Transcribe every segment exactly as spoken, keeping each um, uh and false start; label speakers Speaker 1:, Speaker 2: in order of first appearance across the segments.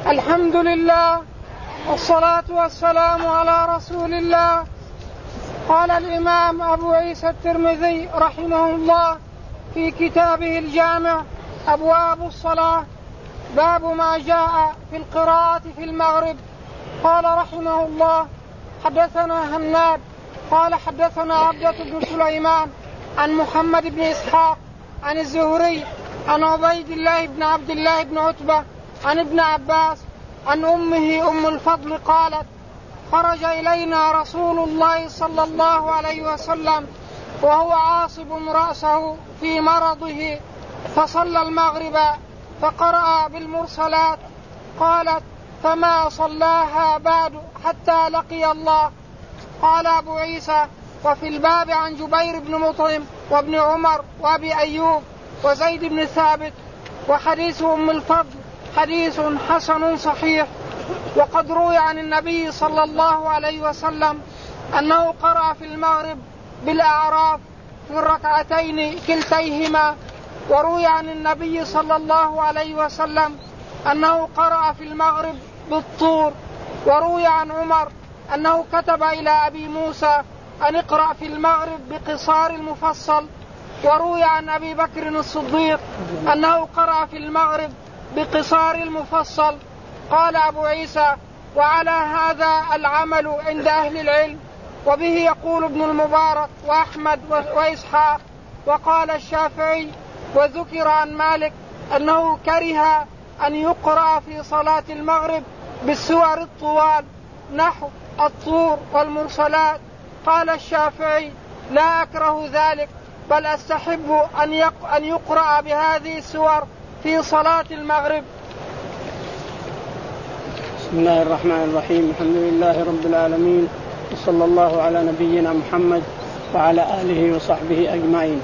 Speaker 1: الحمد لله والصلاة والسلام على رسول الله. قال الإمام أبو عيسى الترمذي رحمه الله في كتابه الجامع أبواب الصلاة باب ما جاء في القراءة في المغرب. قال رحمه الله حدثنا هناد قال حدثنا عبدة بن سليمان عن محمد بن إسحاق عن الزهري عن عبيد الله بن عبد الله بن عتبة عن ابن عباس عن أمه أم الفضل قالت خرج إلينا رسول الله صلى الله عليه وسلم وهو عاصب رأسه في مرضه فصلى المغرب فقرأ بالمرسلات. قالت فما صلاها بعد حتى لقي الله. قال أبو عيسى وفي الباب عن جبير بن مطعم وابن عمر وأبي أيوب وزيد بن ثابت. وحديث أم الفضل حديث حسن صحيح. وقد روي عن النبي صلى الله عليه وسلم أنه قرأ في المغرب بالأعراف في الركعتين كلتيهما. وروي عن النبي صلى الله عليه وسلم أنه قرأ في المغرب بالطور. وروي عن عمر أنه كتب إلى أبي موسى أن اقرأ في المغرب بقصار المفصل. وروي عن أبي بكر الصديق أنه قرأ في المغرب بقصار المفصل. قال أبو عيسى وعلى هذا العمل عند أهل العلم، وبه يقول ابن المبارك وأحمد وإسحاق. وقال الشافعي وذكر عن مالك أنه كره أن يقرأ في صلاة المغرب بالسور الطوال نحو الطور والمرسلات. قال الشافعي لا أكره ذلك بل أستحب أن يقرأ بهذه السور في صلاة المغرب.
Speaker 2: بسم الله الرحمن الرحيم. الحمد لله رب العالمين وصلى الله على نبينا محمد وعلى آله وصحبه أجمعين.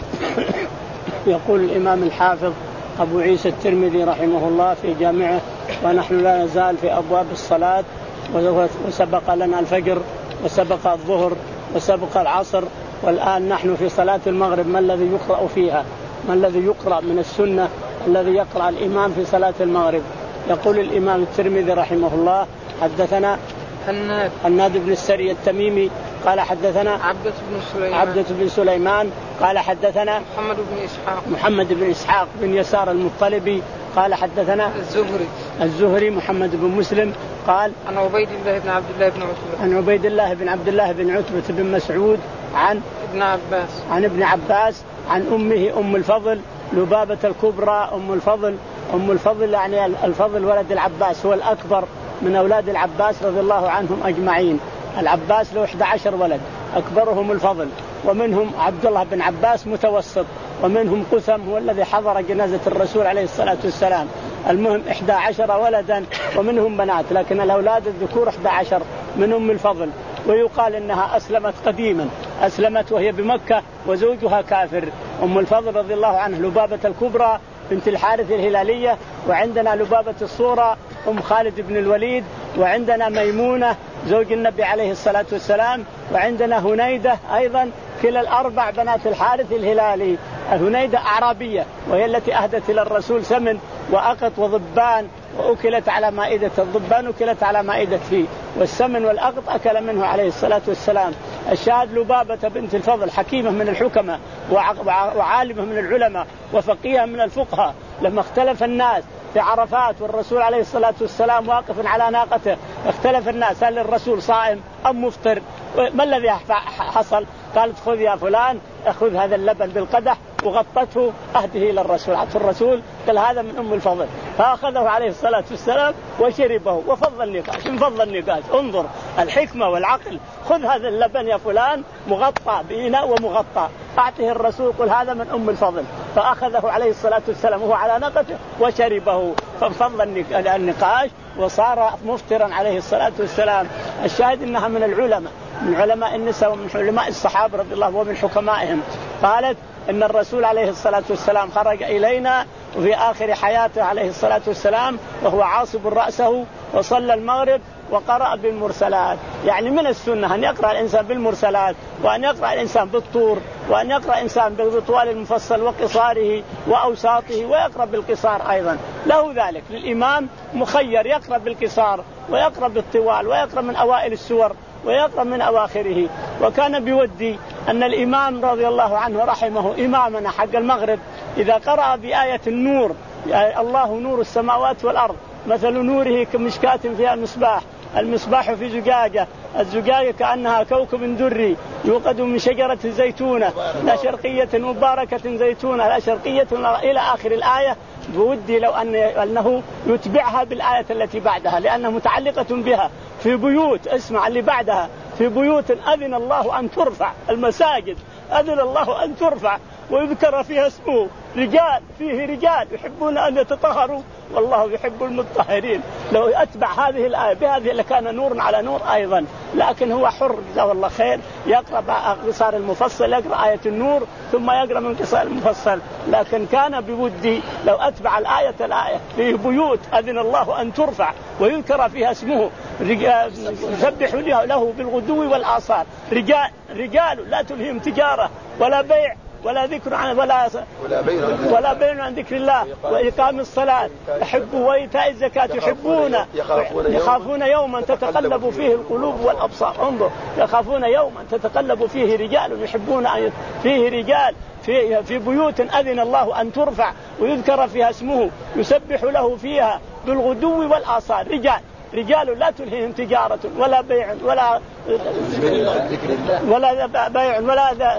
Speaker 2: يقول الإمام الحافظ أبو عيسى الترمذي رحمه الله في جامعه ونحن لا نزال في أبواب الصلاة، وسبق لنا الفجر وسبق الظهر وسبق العصر، والآن نحن في صلاة المغرب. ما الذي يقرأ فيها؟ ما الذي يقرأ من السنة الذي يقرأ الإمام في صلاة المغرب؟ يقول الإمام الترمذي رحمه الله حدثنا
Speaker 1: هناد
Speaker 2: هناد بن السري التميمي قال حدثنا
Speaker 1: عبدة بن سليمان
Speaker 2: عبدة بن سليمان قال حدثنا
Speaker 1: محمد بن إسحاق
Speaker 2: محمد بن إسحاق بن يسار المطلبي قال حدثنا
Speaker 1: الزهري
Speaker 2: الزهري محمد بن مسلم قال
Speaker 1: عن عبيد الله بن عبد الله بن عتبة
Speaker 2: عن عبيد الله بن عبد الله بن عتبة بن مسعود عن
Speaker 1: ابن عباس
Speaker 2: عن ابن عباس عن أمه أم الفضل لبابة الكبرى. أم الفضل أم الفضل يعني الفضل ولد العباس، هو الأكبر من أولاد العباس رضي الله عنهم أجمعين. العباس له إحدى عشر ولد، أكبرهم الفضل، ومنهم عبد الله بن عباس متوسط، ومنهم قثم هو الذي حضر جنازة الرسول عليه الصلاة والسلام. المهم إحدى عشر ولدا ومنهم بنات، لكن الأولاد الذكور إحدى عشر من أم الفضل. ويقال إنها أسلمت قديما، أسلمت وهي بمكة وزوجها كافر. أم الفضل رضي الله عنه لبابة الكبرى بنت الحارث الهلالية، وعندنا لبابة الصورة أم خالد بن الوليد، وعندنا ميمونة زوج النبي عليه الصلاة والسلام، وعندنا هنيدة أيضا، كلا الأربع بنات الحارث الهلالي. هنيدة أعرابية وهي التي أهدت إلى الرسول سمن وأقط وضبان، وأكلت على مائدة الضبان أكلت على مائدة فيه، والسمن والأقط أكل منه عليه الصلاة والسلام. الشاهد لبابة بنت الفضل حكيمة من الحكمة وعالمة من العلماء وفقيهة من الفقهاء. لما اختلف الناس في عرفات والرسول عليه الصلاة والسلام واقف على ناقته، اختلف الناس هل الرسول صائم أم مفطر؟ ما الذي حصل؟ قالت خذ يا فلان أخذ هذا اللبن بالقدح وغطته أهده إلى الرسول. عطف الرسول قال هذا من أم الفضل، فأخذه عليه الصلاة والسلام وشربه. وفضل النقاش من فضل النقاش، انظر الحكمة والعقل. خذ هذا اللبن يا فلان مغطى بإناء ومغطى، أعطه الرسول قل هذا من أم الفضل، فأخذه عليه الصلاة والسلام وهو على ناقته وشربه. ففضل النقاش وصار مفطرا عليه الصلاة والسلام. الشاهد إنها من العلماء، من علماء النساء ومن علماء الصحابة رضي الله ومن حكمائهم. قالت إن الرسول عليه الصلاة والسلام خرج إلينا وفي آخر حياته عليه الصلاة والسلام وهو عاصب رأسه وصلى المغرب وقرأ بالمرسلات. يعني من السنة أن يقرأ الإنسان بالمرسلات، وأن يقرأ الإنسان بالطور، وأن يقرأ الإنسان بالطوال المفصل وقصاره وأوساطه، ويقرأ بالقصار أيضا، له ذلك. للإمام مخير يقرأ بالقصار ويقرأ بالطوال ويقرأ من أوائل السور ويقرأ من أواخره. وكان بودي أن الإمام رضي الله عنه رحمه إمامنا حق المغرب إذا قرأ بآية النور، يعني الله نور السماوات والأرض مثل نوره كمشكاة فيها مصباح، المصباح في زجاجة، الزجاجة كأنها كوكب دري يوقد من شجرة زيتونة لا شرقية مباركة زيتونة لا شرقية إلى آخر الآية. بودي لو أن أنه يتبعها بالآية التي بعدها لأنها متعلقة بها. في بيوت، اسمع اللي بعدها، في بيوت أذن الله أن ترفع، المساجد أذن الله أن ترفع ويذكر فيها اسمه، رجال فيه رجال يحبون أن يتطهروا والله يحب المطهرين. لو أتبع هذه الآية بهذه لكان نور على نور أيضا، لكن هو حر جزاه الله خير، يقرأ قصار المفصل، يقرأ آية النور ثم يقرأ من قصار المفصل. لكن كان بودي لو أتبع الآية الآية فيه بيوت أذن الله أن ترفع ويذكر فيها اسمه، يسبح له بالغدو والآصال، رجال رجال لا تلهيهم تجارة ولا بيع ولا ذكر عن ولا ولا بين عن ذكر الله وإقام الصلاة، يحبوا وإيتاء الزكاة، يحبون يخافون يوما تتقلب فيه القلوب والأبصار. انظر، يخافون يوما تتقلب فيه رجال يحبون أن فيه رجال في في بيوت أذن الله أن ترفع ويذكر فيها اسمه يسبح له فيها بالغدو والآصال، رجال رجال لا تلهيهم تجارة ولا بيع ولا ولا بيع ولا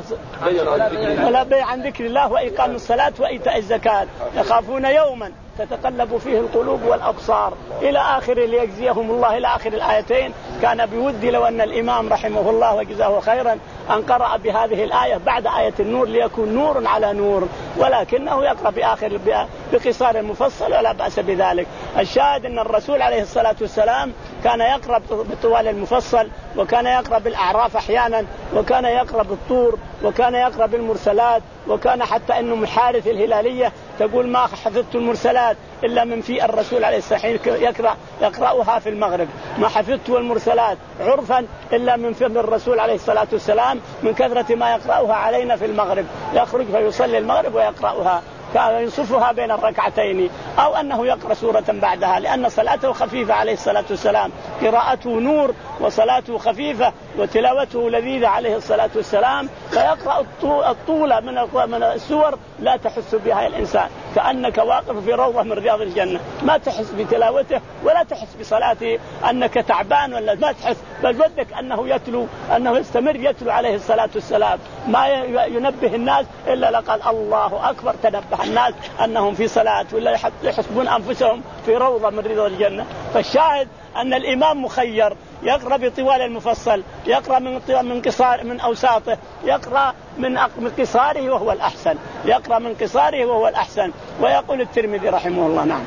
Speaker 2: ولا بيع عن ذكر الله وإقام الصلاة وإيتاء الزكاة، يخافون يوما تتقلب فيه القلوب والأبصار إلى آخر ليجزيهم الله إلى آخر الآيتين. كان بودي لو أن الإمام رحمه الله وجزاه خيرا أن قرأ بهذه الآية بعد آية النور ليكون نور على نور، ولكنه يقرأ بآخر بقصار المفصل ولا بأس بذلك. الشاهد أن الرسول عليه الصلاة والسلام كان يقرأ بالطوال المفصل، وكان يقرأ بالأعراف أحيانا، وكان يقرأ بالطور، وكان يقرأ بالمرسلات، وكان حتى أنه محارث الهلالية تقول ما حفظت المرسلات إلا من في الرسول عليه الصلاة والسلام يقرأ يقرأها في المغرب، ما حفظت المرسلات عرفا إلا من فم الرسول عليه الصلاة والسلام من كثرة ما يقرأها علينا في المغرب، يخرج فيصلي المغرب ويقرأها كان ينصفها بين الركعتين، أو أنه يقرأ سورة بعدها، لأن صلاته خفيفة عليه الصلاة والسلام، قراءته نور وصلاته خفيفة وتلاوته لذيذة عليه الصلاة والسلام، فيقرأ الطول من السور لا تحس بها الإنسان، كأنك واقف في روضة من رياض الجنة، ما تحس بتلاوته ولا تحس بصلاته أنك تعبان ولا ما تحس، بل ودك أنه يتلو أنه يستمر يتلو عليه الصلاة والسلام، ما ينبه الناس إلا لقال الله أكبر تنبه الناس أنهم في صلاة ولا يحسبون أنفسهم في روضة من رياض الجنة. فالشاهد أن الإمام مخير، يقرأ بطوال المفصل، يقرأ من من قصار من أوساطه، يقرأ من قصاره وهو الأحسن، يقرأ من قصاره وهو الأحسن. ويقول الترمذي رحمه الله نعم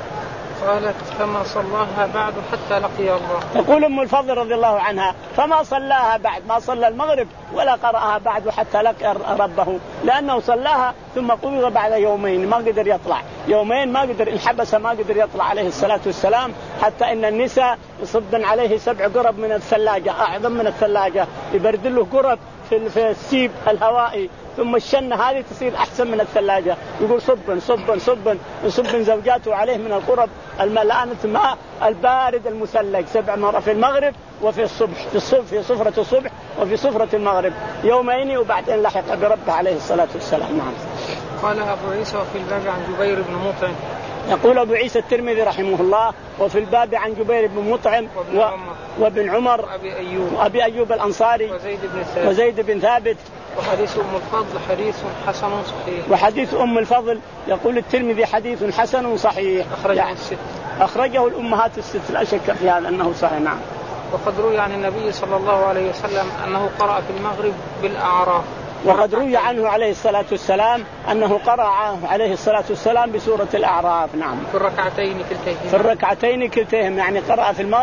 Speaker 1: قالت فما صلاها بعد حتى لقي الله.
Speaker 2: يقول أم الفضل رضي الله عنها فما صلاها بعد، ما صلى المغرب ولا قرأها بعد حتى لقي ربه، لأنه صلاها ثم قبض بعد يومين ما قدر يطلع، يومين ما قدر انحبس ما قدر يطلع عليه الصلاة والسلام، حتى إن النساء يصبن عليه سبع قرب من الثلاجة أعظم من الثلاجة، يبرد له قرب في السيب الهوائي، ثم الشنة هذه تصير أحسن من الثلاجة، يقول صبن صبن صبن صبن زوجاته عليه من القرب الملآنة ماء البارد المثلج سبع مرات في المغرب وفي الصبح، في الصبح في صفرة الصبح وفي صفرة المغرب يومين، وبعدين لحق بربه عليه الصلاة والسلام. نعم.
Speaker 1: قال أبو عيسى وفي الباب عن جبير بن مطعم.
Speaker 2: يقول أبو عيسى الترمذي رحمه الله وفي الباب عن جبير بن مطعم
Speaker 1: وابن
Speaker 2: و...
Speaker 1: عمر
Speaker 2: وابن عمر
Speaker 1: وأبي أيوب
Speaker 2: وأبي أيوب الأنصاري
Speaker 1: وزيد بن ثابت,
Speaker 2: وزيد بن ثابت.
Speaker 1: وحديث أم الفضل حديث حسن صحيح.
Speaker 2: وحديث أم الفضل يقول الترمذي حديث حسن صحيح،
Speaker 1: أخرجه يعني الست
Speaker 2: أخرجه الأمهات الست لا شك في هذا أنه صحيح. نعم.
Speaker 1: وقد روي عن النبي صلى الله عليه وسلم أنه قرأ في المغرب بالأعراف.
Speaker 2: وقد روي عنه عليه الصلاة والسلام أنه قرأ عليه الصلاة والسلام بسورة الأعراف. نعم.
Speaker 1: في الركعتين كلتيهما.
Speaker 2: في الركعتين كلتيهم يعني قرأ في المغرب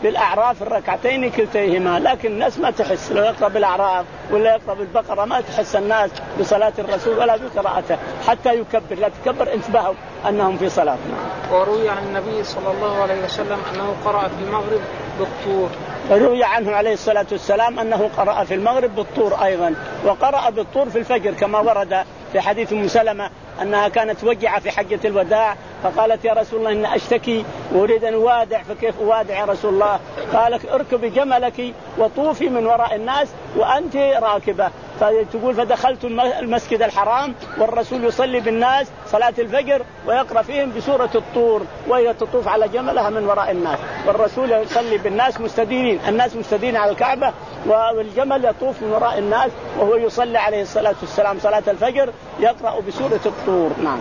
Speaker 2: بالأعراف الركعتين كلتيهما، لكن الناس ما تحس لو يقرأ بالأعراف ولا يقرأ بالبقرة ما تحس الناس بصلاة الرسول ولا بقراءته حتى يكبر، لا تكبر انتبهوا أنهم في صلاة.
Speaker 1: وروي عن النبي صلى الله عليه وسلم أنه قرأ في المغرب بالطور.
Speaker 2: روي عنه عليه الصلاة والسلام أنه قرأ في المغرب بالطور أيضا، وقرأ بالطور في الفجر كما ورد في حديث أم سلمة أنها كانت وجعة في حجة الوداع فقالت يا رسول الله إن أشتكي وأريد أن أوادع، فكيف أوادع يا رسول الله؟ قالك اركبي جملك وطوفي من وراء الناس وأنت راكبة. فتقول فدخلت المسجد الحرام والرسول يصلي بالناس صلاة الفجر ويقرأ فيهم بسورة الطور وهي تطوف على جملها من وراء الناس، والرسول يصلي بالناس مستديرين، الناس مستديرين على الكعبة والجمل يطوف من وراء الناس وهو يصلي عليه الصلاة والسلام صلاة الفجر يقرأ بسورة الطور. نعم.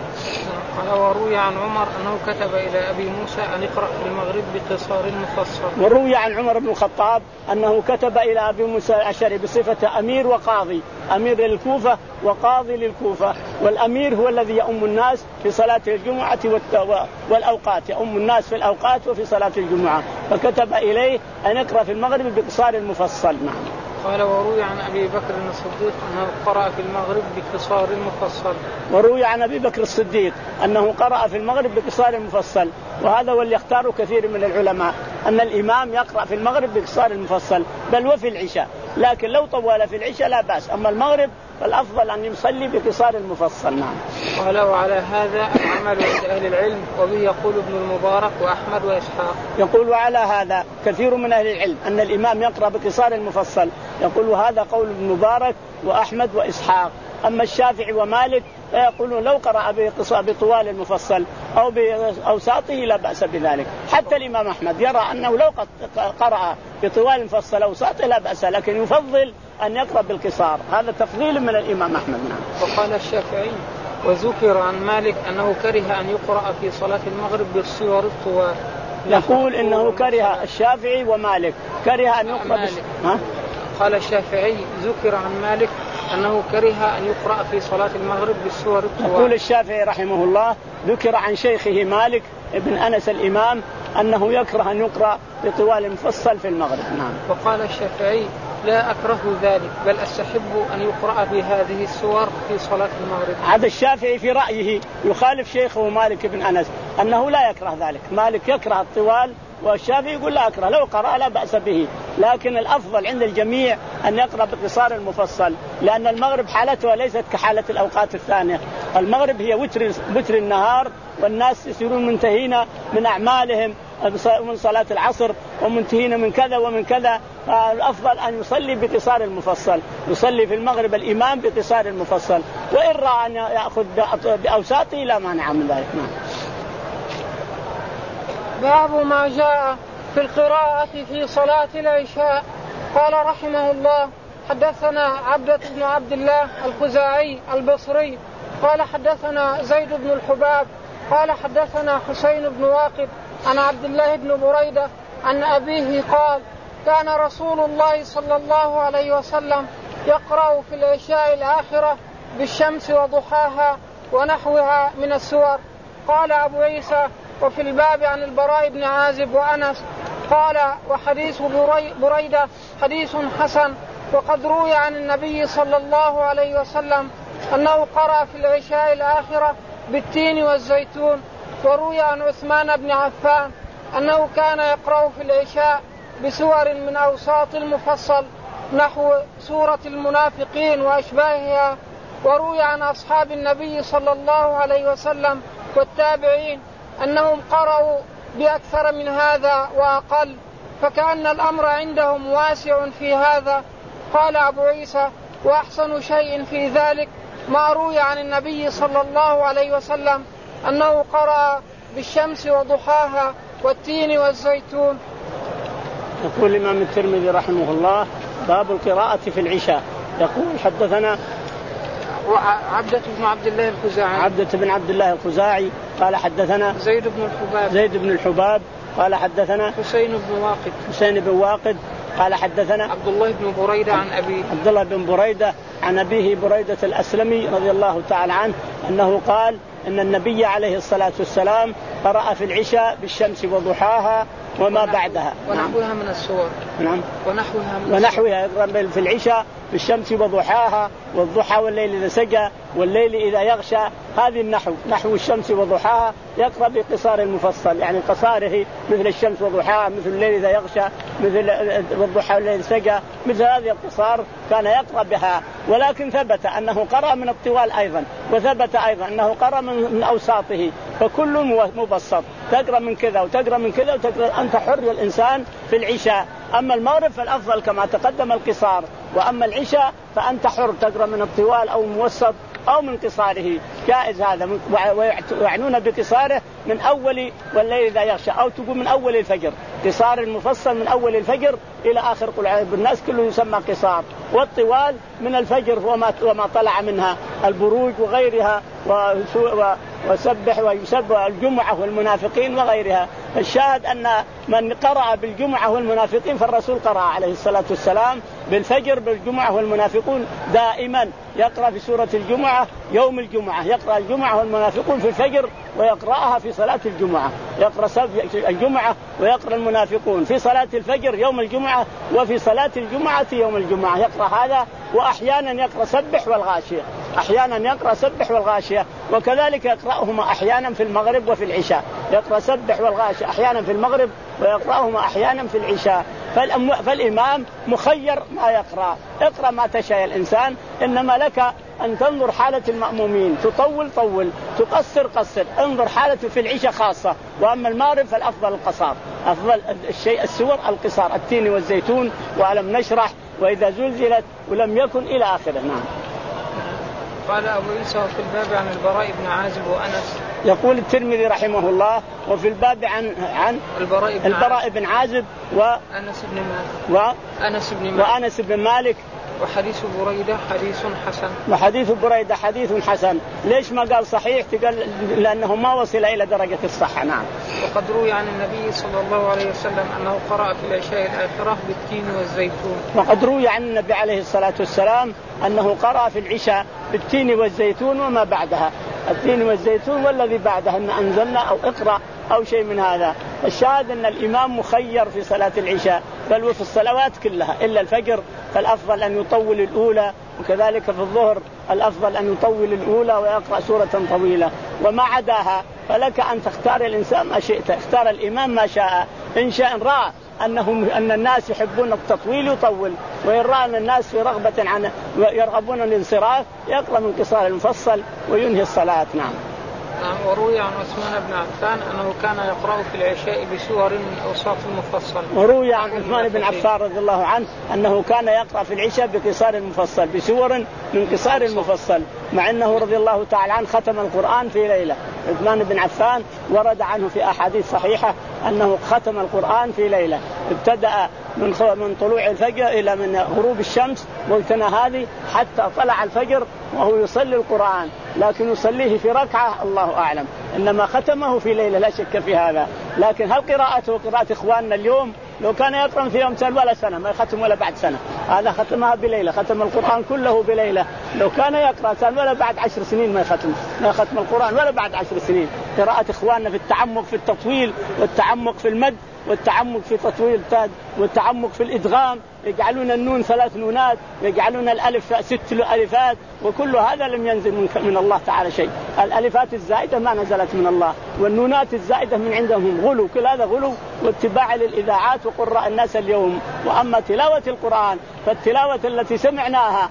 Speaker 1: وروي عن عمر أنه كتب إلى أبي موسى أن يقرأ في المغرب بقصار مفصل.
Speaker 2: وروي عن عمر بن الخطاب أنه كتب إلى أبي موسى الأشعري بصفة أمير وقاضي، أمير للكوفة وقاضي للكوفة، والأمير هو الذي يؤم الناس في صلاة الجمعة والأوقات، يؤم الناس في الأوقات وفي صلاة الجمعة، فكتب إليه أن يقرأ في المغرب بقصار مفصل. نعم.
Speaker 1: قال وروي عن أبي بكر الصديق أنه قرأ في المغرب بقصار مفصل.
Speaker 2: وروي عن أبي بكر الصديق أنه قرأ في المغرب بقصار مفصل، وهذا واللي يختاره كثير من العلماء أن الإمام يقرأ في المغرب بقصار مفصل بل وفي العشاء، لكن لو طول في العشاء لا بأس، أما المغرب فالأفضل أن يصلي بقصار مفصل. نعم.
Speaker 1: قال وعلى هذا العمل عند أهل العلم، وبه يقول ابن المبارك وأحمد وإسحاق.
Speaker 2: يقول وعلى هذا كثير من أهل العلم أن الإمام يقرأ بقصار مفصل، يقول هذا قول ابن المبارك وأحمد وإسحاق. أما الشافعي ومالك فيقولون لو قرأ بطوال المفصل أو بأوساطه لا بأس بذلك. حتى الإمام أحمد يرى أنه لو قرأ بطوال المفصل أو أوساطه لا بأس، لكن يفضل أن يقرأ بالقصار، هذا تفضيل من الإمام أحمد. نعم.
Speaker 1: وقال الشافعي وذكر عن مالك أنه كره أن يقرأ في صلاة المغرب بالصور الطوال.
Speaker 2: يقول إنه كره الشافعي ومالك كره أن يقرأ بس... ها؟
Speaker 1: قال الشافعي ذكر عن مالك أنه كره أن يقرأ في صلاة المغرب بالسور الطوال.
Speaker 2: يقول الشافعي رحمه الله ذكر عن شيخه مالك ابن أنس الإمام أنه يكره أن يقرأ بطوال مفصل في المغرب. نعم.
Speaker 1: وقال الشافعي لا أكره ذلك بل أستحب أن يقرأ بهذه السور في صلاة المغرب.
Speaker 2: هذا الشافعي في رأيه يخالف شيخه مالك بن أنس أنه لا يكره ذلك، مالك يكره الطوال والشافعي يقول لا أكره، لو قرأ لا بأس به، لكن الأفضل عند الجميع أن يقرأ بقصار المفصل، لأن المغرب حالتها ليست كحالة الأوقات الثانية. المغرب هي وتر, وتر النهار والناس يصيرون منتهين من أعمالهم من صلاة العصر ومنتهين من كذا ومن كذا، الأفضل أن يصلي بقصار المفصل، يصلي في المغرب الإمام بقصار المفصل، وإن رأى أن يأخذ بأوساطه لا مانع من ذلك.
Speaker 1: باب ما جاء في القراءة في صلاة العشاء. قال رحمه الله حدثنا عبدة بن عبد الله الخزاعي البصري قال حدثنا زيد بن الحباب قال حدثنا حسين بن واقد عن عبد الله بن بريدة عن أبيه قال كان رسول الله صلى الله عليه وسلم يقرأ في العشاء الآخرة بالشمس وضحاها ونحوها من السور. قال أبو عيسى وفي الباب عن البراء بن عازب وأنس قال وحديث بريدة حديث حسن. وقد روي عن النبي صلى الله عليه وسلم أنه قرأ في العشاء الآخرة بالتين والزيتون. وروي عن عثمان بن عفان أنه كان يقرأ في العشاء بسور من أوساط المفصل نحو سورة المنافقين وأشباهها. وروي عن أصحاب النبي صلى الله عليه وسلم والتابعين أنهم قرأوا بأكثر من هذا وأقل، فكأن الأمر عندهم واسع في هذا. قال أبو عيسى وأحسن شيء في ذلك ما روي عن النبي صلى الله عليه وسلم أنه قرأ بالشمس وضحاها والتين والزيتون.
Speaker 2: يقول الإمام الترمذي رحمه الله باب القراءة في العشاء. يقول حدثنا
Speaker 1: عبدة بن عبد الله الخزاعي
Speaker 2: عبدة بن عبد الله الخزاعي قال حدثنا
Speaker 1: زيد بن الحباب
Speaker 2: زيد بن الحباب قال حدثنا
Speaker 1: حسين بن واقد
Speaker 2: حسين بن واقد قال حدثنا
Speaker 1: عبد الله بن بريدة عن أبيه
Speaker 2: عبد الله بن بريدة عن أبيه بريدة الأسلمي رضي الله تعالى عنه أنه قال إن النبي عليه الصلاة والسلام قرأ في العشاء بالشمس وضحاها وما بعدها.
Speaker 1: ونحوها من السور.
Speaker 2: نعم.
Speaker 1: ونحوها من
Speaker 2: ونحوها يقرأ في العشاء بالشمس وضحاها والضحى والليل إذا سجى والليل إذا يغشى. هذه النحو نحو الشمس وضحاها يقرأ بقصار المفصل يعني قصاره مثل الشمس وضحاها مثل الليل إذا يغشى مثل الضحى والليل سجى مثل هذه القصار كان يقرأ بها. ولكن ثبت أنه قرأ من الطوال أيضا وثبت أيضا أنه قرأ من أوساطه فكل مبسط تقرأ من كذا وتقرأ من كذا وتقرأ. أنت حر الإنسان في العشاء. أما المغرب فالأفضل كما تقدم القصار وأما العشاء فأنت حر تقرأ من الطوال أو موسط أو من قصاره جائز هذا. ويعنون بقصاره من أول والليل إذا يغشى أو تقول من أول الفجر قصار المفصل من أول الفجر إلى آخر قل أعوذ بالناس كله يسمى قصار. والطوال من الفجر وما وما طلع منها البروج وغيرها وسبح ويسبح الجمعة والمنافقين وغيرها. الشاهد أن من قرأ بالجمعة والمنافقين فالرسول قرأ عليه الصلاة والسلام بالفجر بالجمعة والمنافقون دائما يقرأ في سورة الجمعة يوم الجمعة يقرأ الجمعة والمنافقون في الفجر ويقرأها في صلاة الجمعة يقرأ الجمعة ويقرأ المنافقون في صلاة الفجر يوم الجمعة وفي صلاة الجمعة يوم الجمعة يقرأ هذا. وأحيانا يقرأ سبح والغاشية أحيانا يقرأ سبح والغاشية وكذلك يقرأهما أحيانا في المغرب وفي العشاء يقرأ سبح والغاشية أحيانا في المغرب ويقرأهما أحيانا في العشاء. فالإمام مخير ما يقرأ اقرأ ما تشاء الإنسان إنما لك أن تنظر حالة المأمومين تطول طول تقصر قصر انظر حالته في العشاء خاصة. وأما المغرب فالأفضل القصار أفضل الشيء السور القصار التين والزيتون وألم نشرح وإذا زلزلت ولم يكن إلى آخره. نعم.
Speaker 1: قال أبو عيسى في الباب عن البراء بن عازب وأنس.
Speaker 2: يقول الترمذي رحمه الله وفي الباب عن عن
Speaker 1: البراء بن,
Speaker 2: البراء بن عازب
Speaker 1: وأنس بن مالك
Speaker 2: وأنس
Speaker 1: بن مالك
Speaker 2: وأنس بن مالك
Speaker 1: وحديث بريدة حديث حسن.
Speaker 2: وحديث بريدة حديث حسن. ليش ما قال صحيح؟ تقال لأنه ما وصل إلى درجة الصحة. نعم.
Speaker 1: وقد روي عن النبي صلى الله عليه وسلم أنه قرأ في العشاء الآخرة بالتين والزيتون.
Speaker 2: وقد روي عن النبي عليه الصلاة والسلام أنه قرأ في العشاء بالتين والزيتون وما بعدها التين والزيتون والذي بعدها أن أنزلنا أو اقرأ أو شيء من هذا. الشاهد أن الإمام مخير في صلاة العشاء بل وفي الصلوات كلها إلا الفجر فالأفضل أن يطول الأولى وكذلك في الظهر الأفضل أن يطول الأولى ويقرأ سورة طويلة. وما عداها فلك أن تختار الإنسان ما شئت اختار الإمام ما شاء. إن شاء رأى أنهم أن الناس يحبون التطويل يطول وإن رأى أن الناس في رغبة عن يرغبون الانصراف يقرأ من قصار المفصل وينهي الصلاة. نعم.
Speaker 1: وروي عن عثمان بن عفان أنه كان يقرأ في العشاء بسور من أوساط المفصل.
Speaker 2: وروي عن عثمان بن عفان رضي الله عنه أنه كان يقرأ في العشاء بقصار المفصل بسور من قصار المفصل مع أنه رضي الله تعالى عنه ختم القرآن في ليلة. عثمان بن عفان ورد عنه في أحاديث صحيحة أنه ختم القرآن في ليلة ابتدأ من من طلوع الفجر إلى من غروب الشمس ملتنا هذه حتى طلع الفجر وهو يصلي القرآن لكن يصليه في ركعة الله أعلم إنما ختمه في ليلة لا شك في هذا. لكن هل قراءته قراءة إخواننا اليوم لو كان يقرأ في يوم سنة ولا سنة ما يختم ولا بعد سنة هذا ختمها بليلة ختم القرآن كله بليلة. لو كان يقرأ سنة ولا بعد عشر سنين ما يختم ما يختم القرآن ولا بعد عشر سنين. قراءة إخواننا في التعمق في التطويل والتعمق في المد والتعمق في تطويل التاد والتعمق في الإدغام يجعلون النون ثلاث نونات يجعلون الألف ست ألفات وكل هذا لم ينزل من الله تعالى شيء. الألفات الزائدة ما نزلت من الله والنونات الزائدة من عندهم غلو كل هذا غلو واتباع للإذاعات وقراء الناس اليوم. وأما تلاوة القرآن فالتلاوة التي سمعناها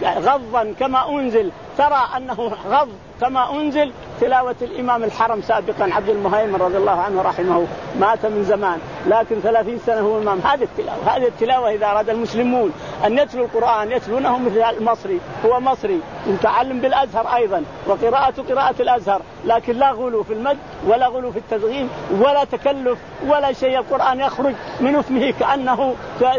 Speaker 2: غضا كما أنزل ترى أنه غض كما أنزل تلاوة الإمام الحرم سابقا عبد المهيمن رضي الله عنه رحمه مات من زمان لكن ثلاثين سنة هو إمام. هذه التلاوة هذه التلاوة إذا أراد المسلمون أن يتلوا القرآن يتلونه مثل المصري هو مصري متعلم بالأزهر أيضا وقراءة قراءة الأزهر لكن لا غلو في المد ولا غلو في التدغيم ولا تكلف ولا شيء. القرآن يخرج من فمه كأنه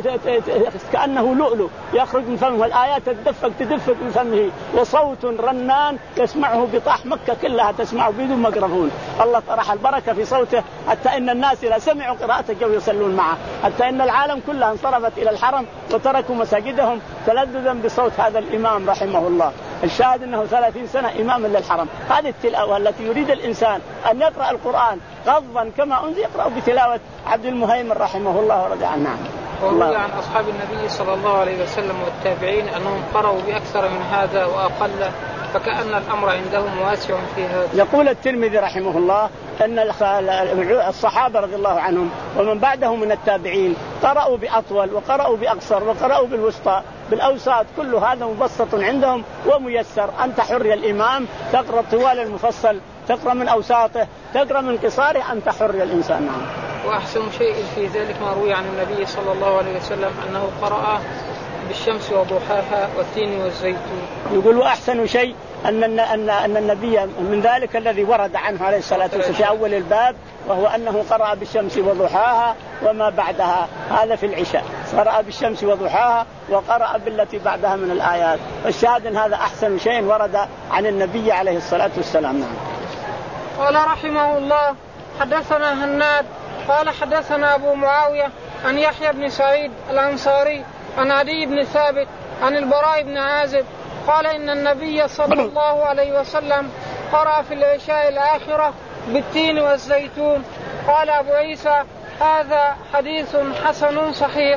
Speaker 2: كأنه لؤلؤ يخرج من فمه والآيات تدفق تدفق من فمه وصوت رنان يسمعه بطاح مكة كلها تسمعه بدون ميكروفون. الله طرح البركة في صوته حتى إن الناس إذا سمعوا قراءته جو يصلون معه حتى إن العالم كلها انصرفت إلى الحرم وتركوا مساجدهم تلذذا بصوت هذا الإمام رحمه الله. الشاهد أنه ثلاثين سنة إماما للحرم. هذه التلاوة التي يريد الإنسان أن يقرأ القرآن غضا كما أنزل يقرأ بتلاوة عبد المهيمن رحمه الله ورضي عنه.
Speaker 1: وروي عن أصحاب النبي صلى الله عليه وسلم والتابعين أنهم قرأوا بأكثر من هذا وأقل، فكأن الأمر عندهم واسع في هذا.
Speaker 2: يقول الترمذي رحمه الله أن الصحابة رضي الله عنهم ومن بعدهم من التابعين قرأوا بأطول وقرأوا بأقصر وقرأوا بالوسطى بالأوساط، كل هذا مبسط عندهم وميسر. أنت حر يا الإمام تقرأ طوال المفصل، تقرأ من أوساطه، تقرأ من قصاره، أنت حر يا الإنسان. نعم.
Speaker 1: وأحسن شيء في ذلك ما روي عن النبي صلى الله عليه وسلم أنه قرأ بالشمس وضحاها والتين والزيتون.
Speaker 2: يقول وأحسن شيء أن أن أن النبي من ذلك الذي ورد عنه عليه الصلاة والسلام في أول الباب، وهو أنه قرأ بالشمس وضحاها وما بعدها، هذا في العشاء قرأ بالشمس وضحاها وقرأ بالتي بعدها من الآيات. والشاهد أن هذا أحسن شيء ورد عن النبي عليه الصلاة والسلام. نعم.
Speaker 1: قال رحمه الله حدثنا هناد قال حدثنا أبو معاوية عن يحيى بن سعيد الأنصاري عن عدي بن ثابت عن البراء بن عازب قال إن النبي صلى الله عليه وسلم قرأ في العشاء الآخرة بالتين والزيتون. قال أبو عيسى هذا حديث حسن صحيح.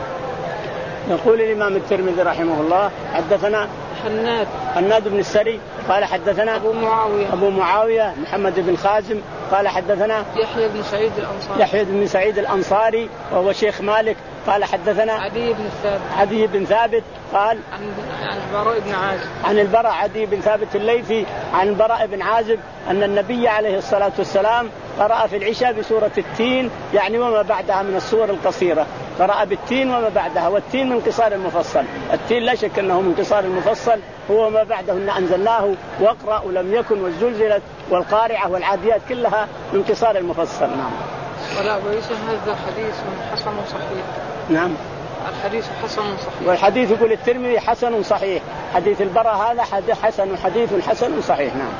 Speaker 2: يقول الإمام الترمذي رحمه الله حدثنا
Speaker 1: هناد
Speaker 2: هناد بن السري قال حدثنا
Speaker 1: أبو معاوية
Speaker 2: أبو معاوية محمد بن خازم قال حدثنا
Speaker 1: يحيى بن سعيد الأنصاري
Speaker 2: يحيى بن سعيد الأنصاري وهو شيخ مالك قال حدثنا
Speaker 1: عدي بن ثابت
Speaker 2: عدي بن ثابت قال
Speaker 1: عن عن البراء بن عازب
Speaker 2: عن البراء عدي بن ثابت الليثي عن البراء بن عازب أن النبي عليه الصلاة والسلام قرأ في العشاء بسورة التين، يعني وما بعدها من السور القصيرة، قرأ بالتين وما بعدها، والتين من قصار المفصل. التين لا شك أنه من قصار المفصل، هو ما بعده إن أنزلناه واقرأ ولم يكن والزلزلت والقارعة والعاديات كلها من قصار المفصل. نعم.
Speaker 1: ولا أبو عيسى هذا حديث حسن صحيح.
Speaker 2: نعم.
Speaker 1: الحديث حسن صحيح.
Speaker 2: والحديث يقول الترمذي حسن صحيح، حديث البراء هذا حسن حديث حسن صحيح. نعم.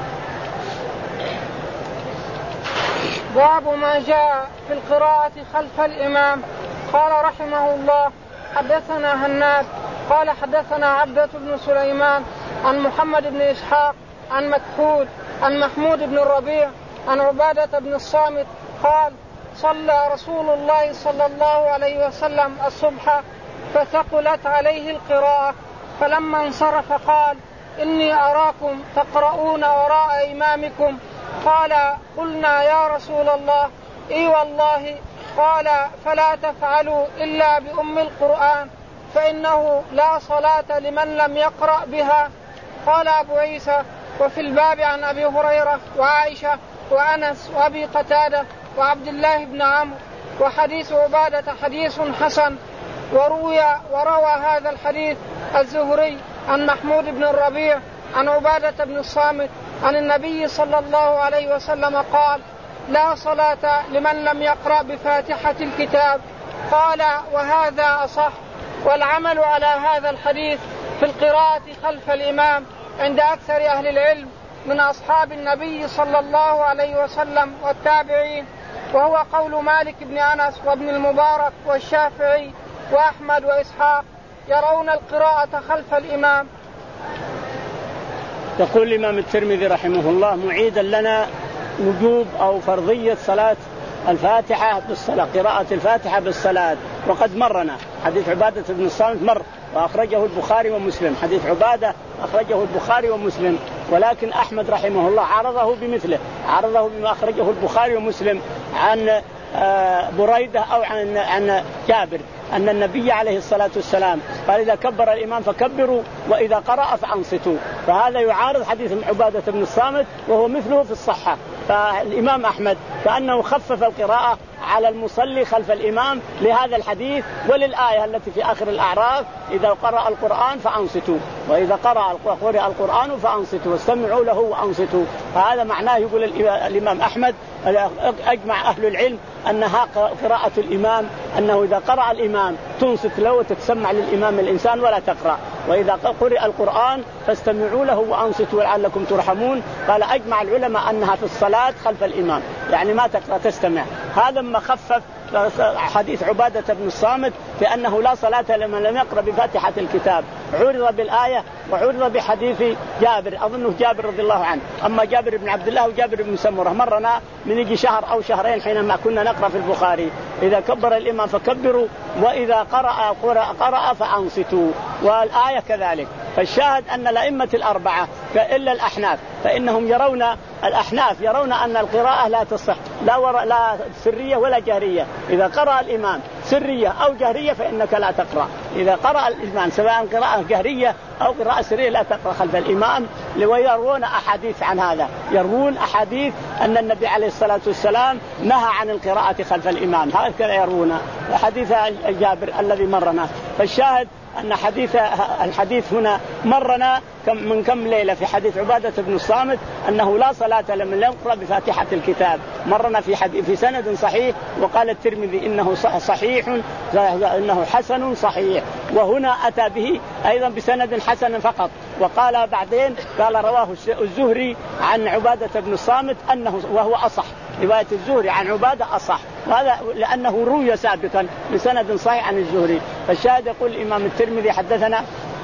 Speaker 1: باب ما جاء في القراءة خلف الإمام. قال رحمه الله حدثنا هناد قال حدثنا عبدة بن سليمان عن محمد بن إسحاق عن مكحول عن محمود بن الربيع عن عبادة بن الصامت قال صلى رسول الله صلى الله عليه وسلم الصبح فثقلت عليه القراءة، فلما انصرف قال إني أراكم تقرؤون وراء إمامكم. قال قلنا يا رسول الله إي والله. قال فلا تفعلوا إلا بأم القرآن فإنه لا صلاة لمن لم يقرأ بها. قال أبو عيسى وفي الباب عن أبي هريرة وعائشة وأنس وأبي قتادة وعبد الله بن عمرو. وحديث عبادة حديث حسن. وروي وروى هذا الحديث الزهري عن محمود بن الربيع عن عبادة بن الصامت عن النبي صلى الله عليه وسلم قال لا صلاة لمن لم يقرأ بفاتحة الكتاب. قال وهذا أصح. والعمل على هذا الحديث في القراءة خلف الإمام عند أكثر أهل العلم من أصحاب النبي صلى الله عليه وسلم والتابعين، وهو قول مالك بن أنس وابن المبارك والشافعي وأحمد وإسحاق، يرون القراءة خلف الإمام.
Speaker 2: يقول الإمام الترمذي رحمه الله معيدا لنا وجوب أو فرضية صلاة الفاتحة بالصلاة، قراءة الفاتحة بالصلاة. وقد مرنا حديث عبادة بن الصامت مر وأخرجه البخاري ومسلم، حديث عبادة أخرجه البخاري ومسلم، ولكن أحمد رحمه الله عرضه بمثله، عرضه بما أخرجه البخاري ومسلم عن بريدة أو عن عن جابر أن النبي عليه الصلاة والسلام قال إذا كبر الإمام فكبروا وإذا قرأ فأنصتوا، فهذا يعارض حديث عبادة بن الصامت وهو مثله في الصحة. فالإمام أحمد كأنه خفف القراءة على المصلي خلف الإمام لهذا الحديث وللآية التي في آخر الأعراف إذا قرأ القرآن فأنصتوا وإذا قرأ القرآن فأنصتوا واستمعوا له وأنصتوا. فهذا معناه يقول الإمام أحمد أجمع أهل العلم أنها قراءة الإمام، أنه إذا قرأ الإمام تنصت له وتتسمع للإمام الإنسان ولا تقرأ، وإذا قرأ القرآن فاستمعوا له وأنصتوا لعلكم ترحمون. قال أجمع العلماء أنها في الصلاة خلف الإمام، يعني ما تقرأ تستمع. هذا ما خفف حديث عبادة بن الصامت بأنه لا صلاة لمن لم يقرأ بفاتحة الكتاب، عرض بالآية وعرض بحديث جابر، أظنه جابر رضي الله عنه. أما جابر بن عبد الله وجابر بن سمرة مرنا من يجي شهر أو شهرين حينما كنا نقرأ في البخاري: إذا كبر الإمام فكبروا، وإذا قرأ قرأ فأنصتوا، والآية كذلك. فالشاهد أن الأئمة الأربعة إلا الأحناف فإنهم يرون الأحناف يرون أن القراءة لا تصح لا, ور... لا سرية ولا جهرية. إذا قرأ الإمام سرية أو جهرية فإنك لا تقرأ. إذا قرأ الإمام سواء قراءة جهرية أو قراءة سرية لا تقرأ خلف الإمام. ويروون أحاديث عن هذا، يروون أحاديث أن النبي عليه الصلاة والسلام نهى عن القراءة خلف الإمام، هكذا يروون حديث جابر الذي مرنا. فالشاهد أن حديث الحديث هنا مرنا من كم ليلة في حديث عبادة بن الصامت أنه لا صلاة لمن لم يقرأ بفاتحة الكتاب، مرنا في حديث في سند صحيح. وقال الترمذي إنه صحيح إنه حسن صحيح، وهنا أتى به أيضا بسند حسن فقط. وقال بعدين قال رواه الزهري عن عبادة بن الصامت أنه وهو أصح، رواية الزهري عن عبادة أصح، وهذا لأنه روي سابقا بسند صحيح عن الزهري. فالشاهد يقول الإمام الترمذي حدثنا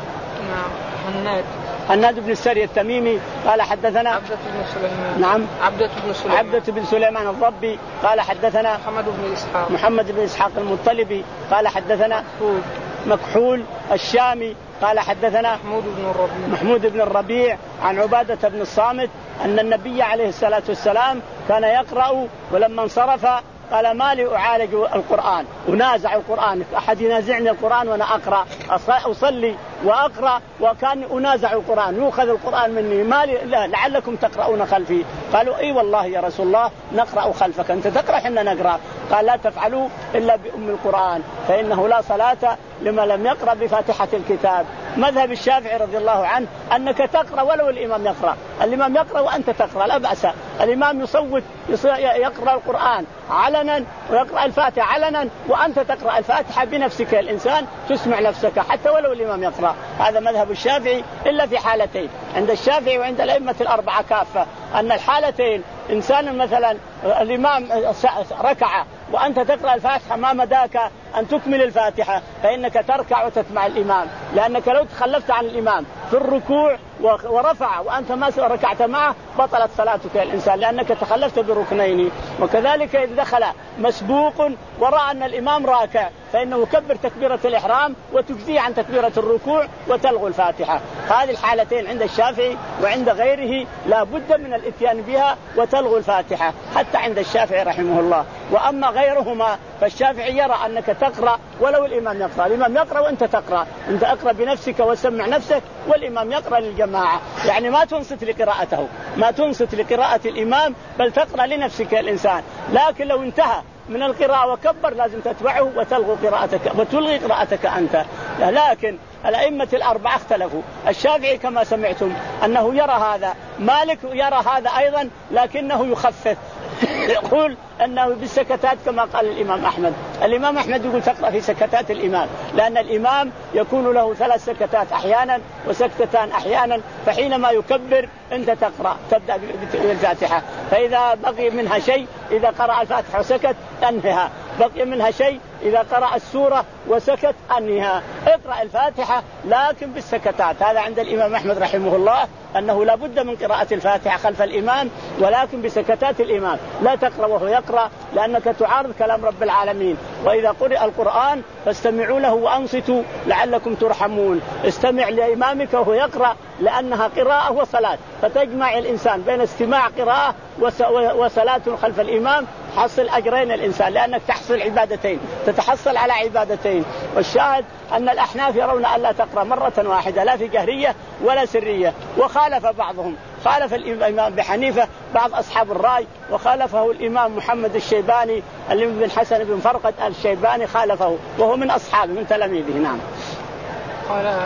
Speaker 1: هناد
Speaker 2: هناد بن السري التميمي قال حدثنا
Speaker 1: عبدة بن سليمان
Speaker 2: نعم
Speaker 1: عبدة بن سليمان
Speaker 2: عبدة بن سليمان الضبي قال حدثنا
Speaker 1: محمد بن إسحاق
Speaker 2: محمد بن إسحاق المطلبي قال حدثنا مكحول, مكحول الشامي قال حدثنا
Speaker 1: محمود بن الربيع
Speaker 2: محمود بن الربيع عن عبادة بن الصامت أن النبي عليه الصلاة والسلام كان يقرأ ولما انصرف قال: ما لي أعالج القرآن ونازع القرآن، أحد ينازعني القرآن وأنا أقرأ أصلي وأقرأ وكان أنازع القرآن، يؤخذ القرآن مني، ما لي لا لعلكم تقرؤون خلفي. قالوا: أي والله يا رسول الله نقرأ خلفك، أنت تقرأ حنا نقرأ. قال: لا تفعلوا إلا بأم القرآن فإنه لا صلاة لما لم يقرأ بفاتحة الكتاب. مذهب الشافعي رضي الله عنه أنك تقرأ ولو الإمام يقرأ، الإمام يقرأ وأنت تقرأ لا بأس. الإمام يصوت يقرأ القرآن علنا ويقرأ الفاتحة علنا وأنت تقرأ الفاتحة بنفسك، الإنسان تسمع نفسك حتى ولو الإمام يقرأ. هذا مذهب الشافعي إلا في حالتين عند الشافعي وعند الأئمة الأربعة كافة، أن الحالتين إنسان مثلا الإمام ركع وأنت تقرأ الفاتحة ما مداك أن تكمل الفاتحة فإنك تركع وتتبع الإمام، لأنك لو تخلفت عن الإمام في الركوع ورفع وأنت ما ركعت معه بطلت صلاتك الإنسان لأنك تخلفت بركنين. وكذلك إذا دخل مسبوق ورأى أن الإمام راكع فإنه يكبر تكبيرة الإحرام وتجزيه عن تكبيرة الركوع وتلغو الفاتحة. هذه الحالتين عند الشافعي وعند غيره لا بد من الاتيان بها وتلغو الفاتحة حتى عند الشافعي رحمه الله. وأما غيرهما فالشافعي يرى أنك تقرأ ولو الإمام يقرأ، الإمام يقرأ وأنت تقرأ، أنت أقرأ بنفسك وسمع نفسك والإمام يقرأ للجماعة، يعني ما تنصت لقراءته ما تنصت لقراءة الإمام بل تقرأ لنفسك الإنسان. لكن لو انتهى من القراءة وكبر لازم تتبعه وتلغو قراءتك وتلغي قراءتك أنت. لكن الأئمة الأربعة اختلفوا، الشافعي كما سمعتم أنه يرى هذا، مالك يرى هذا أيضا لكنه يخفف يقول أنه بالسكتات كما قال الإمام أحمد. الإمام أحمد يقول تقرأ في سكتات الإمام لأن الإمام يكون له ثلاث سكتات أحيانا وسكتتان أحيانا، فحينما يكبر أنت تقرأ تبدأ بالفاتحة، فإذا بقي منها شيء إذا قرأ الفاتحة وسكت أنهها، بقي منها شيء إذا قرأ السورة وسكت أنهها. اقرأ الفاتحة لكن بالسكتات. هذا عند الإمام أحمد رحمه الله أنه لا بد من قراءة الفاتحة خلف الإمام ولكن بسكتات الإمام، لا تقرأ وهو يقرأ لأنك تعارض كلام رب العالمين. وإذا قرأ القرآن فاستمعوا له وأنصتوا لعلكم ترحمون. استمع لإمامك وهو يقرأ لأنها قراءة وصلاة، فتجمع الإنسان بين استماع قراءة وصلاة خلف الإمام، حصل أجرين الإنسان لأنك تحصل عبادتين تتحصل على عبادتين. والشاهد أن الأحناف يرون أن لا تقرأ مرة واحدة لا في جهرية ولا سرية، وخالف بعضهم، خالف الإمام بحنيفة بعض أصحاب الرأي، وخالفه الإمام محمد الشيباني اللي بن حسن بن فرقد الشيباني خالفه وهو من أصحابه من تلاميذه. نعم.
Speaker 1: قال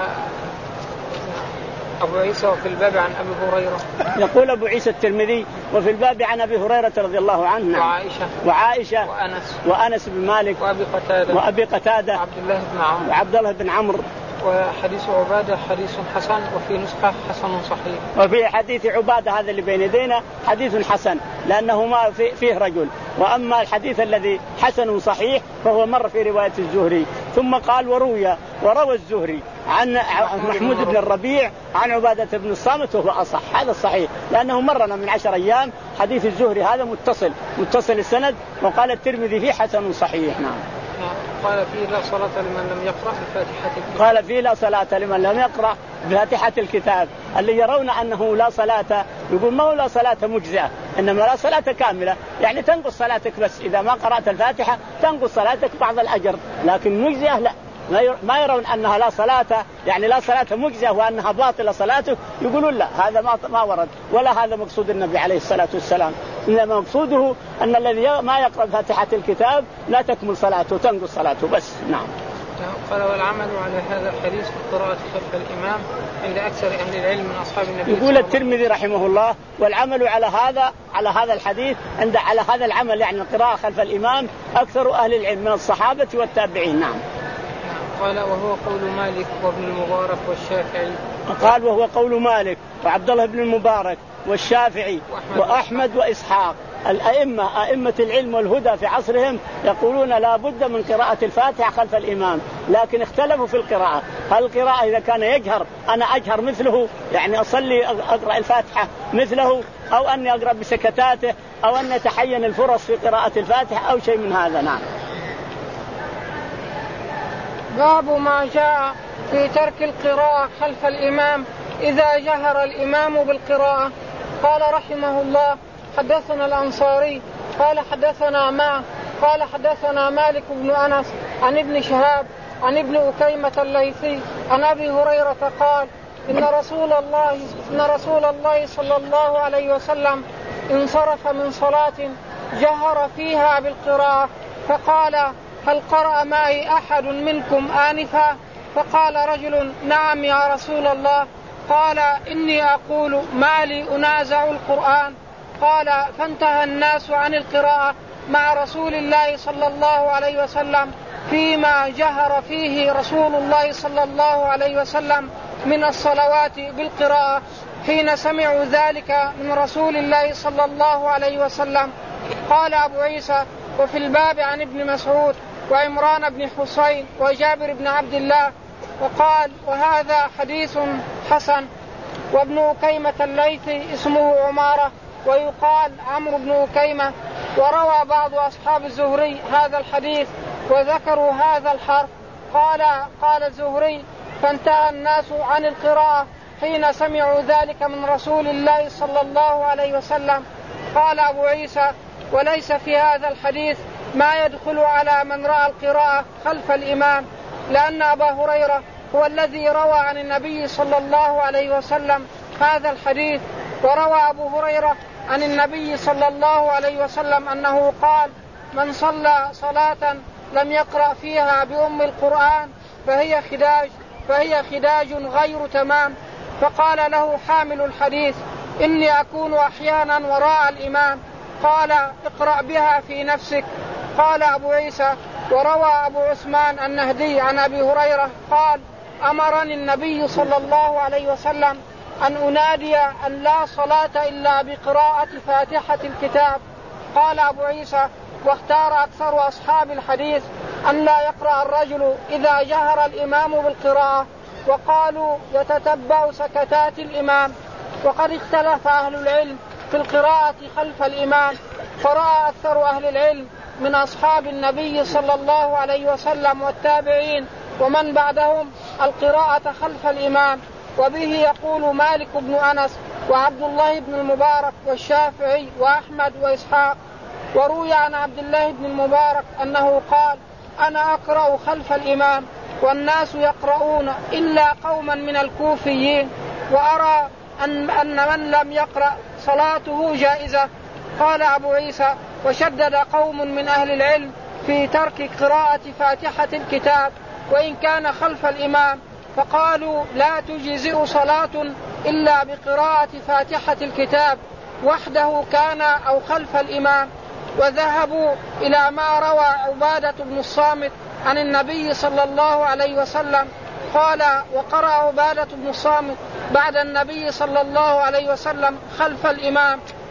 Speaker 1: أبو عيسى وفي الباب عن أبي هريرة،
Speaker 2: يقول أبو عيسى الترمذي وفي الباب عن أبي هريرة رضي الله عنه
Speaker 1: وعائشة
Speaker 2: وعائشة
Speaker 1: وأنس
Speaker 2: وأنس بن مالك
Speaker 1: وأبي قتادة
Speaker 2: وأبي قتادة
Speaker 1: وعبد الله بن عمرو
Speaker 2: وعبد الله بن عمرو.
Speaker 1: وحديث عبادة حديث حسن وفي نسخة حسن صحيح.
Speaker 2: وفي حديث عبادة هذا اللي بين يدينا حديث حسن لأنه ما فيه رجل، وأما الحديث الذي حسن صحيح فهو مر في رواية الزهري. ثم قال وروي وروى الزهري عن محمود بن الربيع عن عبادة بن الصامت وهو أصح. هذا الصحيح لأنه مرنا من عشر أيام حديث الزهري هذا متصل متصل السند. وقال الترمذي فيه حسن صحيح. نعم.
Speaker 1: قال فيه لا صلاة لمن لم يقرأ بفاتحة الكتاب.
Speaker 2: قال فيه لا صلاة لمن لم يقرأ بفاتحة الكتاب. اللي يرون أنه لا صلاة يقول ما هو لا صلاة مجزئة إنما لا صلاة كاملة يعني تنقص صلاتك بس إذا ما قرأت الفاتحة تنقص صلاتك بعض الأجر لكن مجزئة لا. ما يرون أنها لا صلاة يعني لا صلاة مجزئة وأنها باطلة صلاته يقولون لا هذا ما ما ورد ولا هذا مقصود النبي عليه الصلاة والسلام. إنما مقصوده أن الذي ما يقرأ فاتحة الكتاب لا تكمل صلاته تنقص صلاته بس. نعم.
Speaker 1: قال والعمل على هذا الحديث في القراءة خلف الإمام عند أكثر أهل العلم من أصحاب النبي.
Speaker 2: يقول الترمذي رحمه الله والعمل على هذا على هذا الحديث عند على هذا العمل يعني القراءة خلف الإمام أكثر أهل العلم من الصحابة والتابعين. نعم.
Speaker 1: قال وهو قول مالك وابن المبارك والشافعي.
Speaker 2: قال وهو قول مالك وعبد الله بن المبارك والشافعي وأحمد وإسحاق الأئمة أئمة العلم والهدى في عصرهم يقولون لا بد من قراءة الفاتحة خلف الإمام لكن اختلفوا في القراءة. هل القراءة إذا كان يجهر أنا أجهر مثله يعني أصلي أقرأ الفاتحة مثله أو أني أقرأ بسكتاته أو أن يتحين الفرص في قراءة الفاتحة أو شيء من هذا. نعم.
Speaker 1: باب ما جاء في ترك القراءة خلف الإمام إذا جهر الإمام بالقراءة. قال رحمه الله حدثنا الأنصاري قال حدثنا ما قال حدثنا مالك بن أنس عن ابن شهاب عن ابن أكيمة الليثي عن أبي هريرة قال إن رسول الله إن رسول الله صلى الله عليه وسلم انصرف من صلاة جهر فيها بالقراءة فقال هل قرأ معي أحد منكم آنفا؟ فقال رجل نعم يا رسول الله. قال إني أقول ما لي أنازع القرآن. قال فانتهى الناس عن القراءة مع رسول الله صلى الله عليه وسلم فيما جهر فيه رسول الله صلى الله عليه وسلم من الصلوات بالقراءة حين سمعوا ذلك من رسول الله صلى الله عليه وسلم. قال أبو عيسى وفي الباب عن ابن مسعود وعمران بن حسين وجابر بن عبد الله. وقال وهذا حديث حسن. وابن أكيمة الليثي اسمه عمارة ويقال عمرو بن أكيمة. وروى بعض أصحاب الزهري هذا الحديث وذكروا هذا الحرف. قال قال الزهري فانتهى الناس عن القراءة حين سمعوا ذلك من رسول الله صلى الله عليه وسلم. قال أبو عيسى وليس في هذا الحديث ما يدخل على من رأى القراءة خلف الإمام لأن أبا هريرة هو الذي روى عن النبي صلى الله عليه وسلم هذا الحديث. وروى أبو هريرة عن النبي صلى الله عليه وسلم أنه قال من صلى صلاة لم يقرأ فيها بأم القرآن فهي خداج فهي خداج غير تمام. فقال له حامل الحديث إني أكون أحيانا وراء الإمام. قال اقرأ بها في نفسك. قال أبو عيسى وروى أبو عثمان النهدي عن أبي هريرة قال أمرني النبي صلى الله عليه وسلم أن أنادي أن لا صلاة إلا بقراءة فاتحة الكتاب. قال أبو عيسى واختار أكثر أصحاب الحديث أن لا يقرأ الرجل إذا جهر الإمام بالقراءة وقالوا يتتبع سكتات الإمام. وقد اختلف أهل العلم في القراءة خلف الإمام فرأى أكثر أهل العلم من أصحاب النبي صلى الله عليه وسلم والتابعين ومن بعدهم القراءة خلف الإمام. وبه يقول مالك بن أنس وعبد الله بن المبارك والشافعي وأحمد وإسحاق. وروي عن عبد الله بن المبارك أنه قال أنا أقرأ خلف الإمام والناس يقرؤون إلا قوما من الكوفيين وأرى أن, أن من لم يقرأ صلاته جائزة. قال أبو عيسى وشدد قوم من أهل العلم في ترك قراءة فاتحة الكتاب وإن كان خلف الإمام فقالوا لا تجزئ صلاة إلا بقراءة فاتحة الكتاب وحده كان أو خلف الإمام. وذهبوا إلى ما روى عبادة بن الصامت عن النبي صلى الله عليه وسلم قال وقرأ عبادة بن الصامت بعد النبي صلى الله عليه وسلم خلف الإمام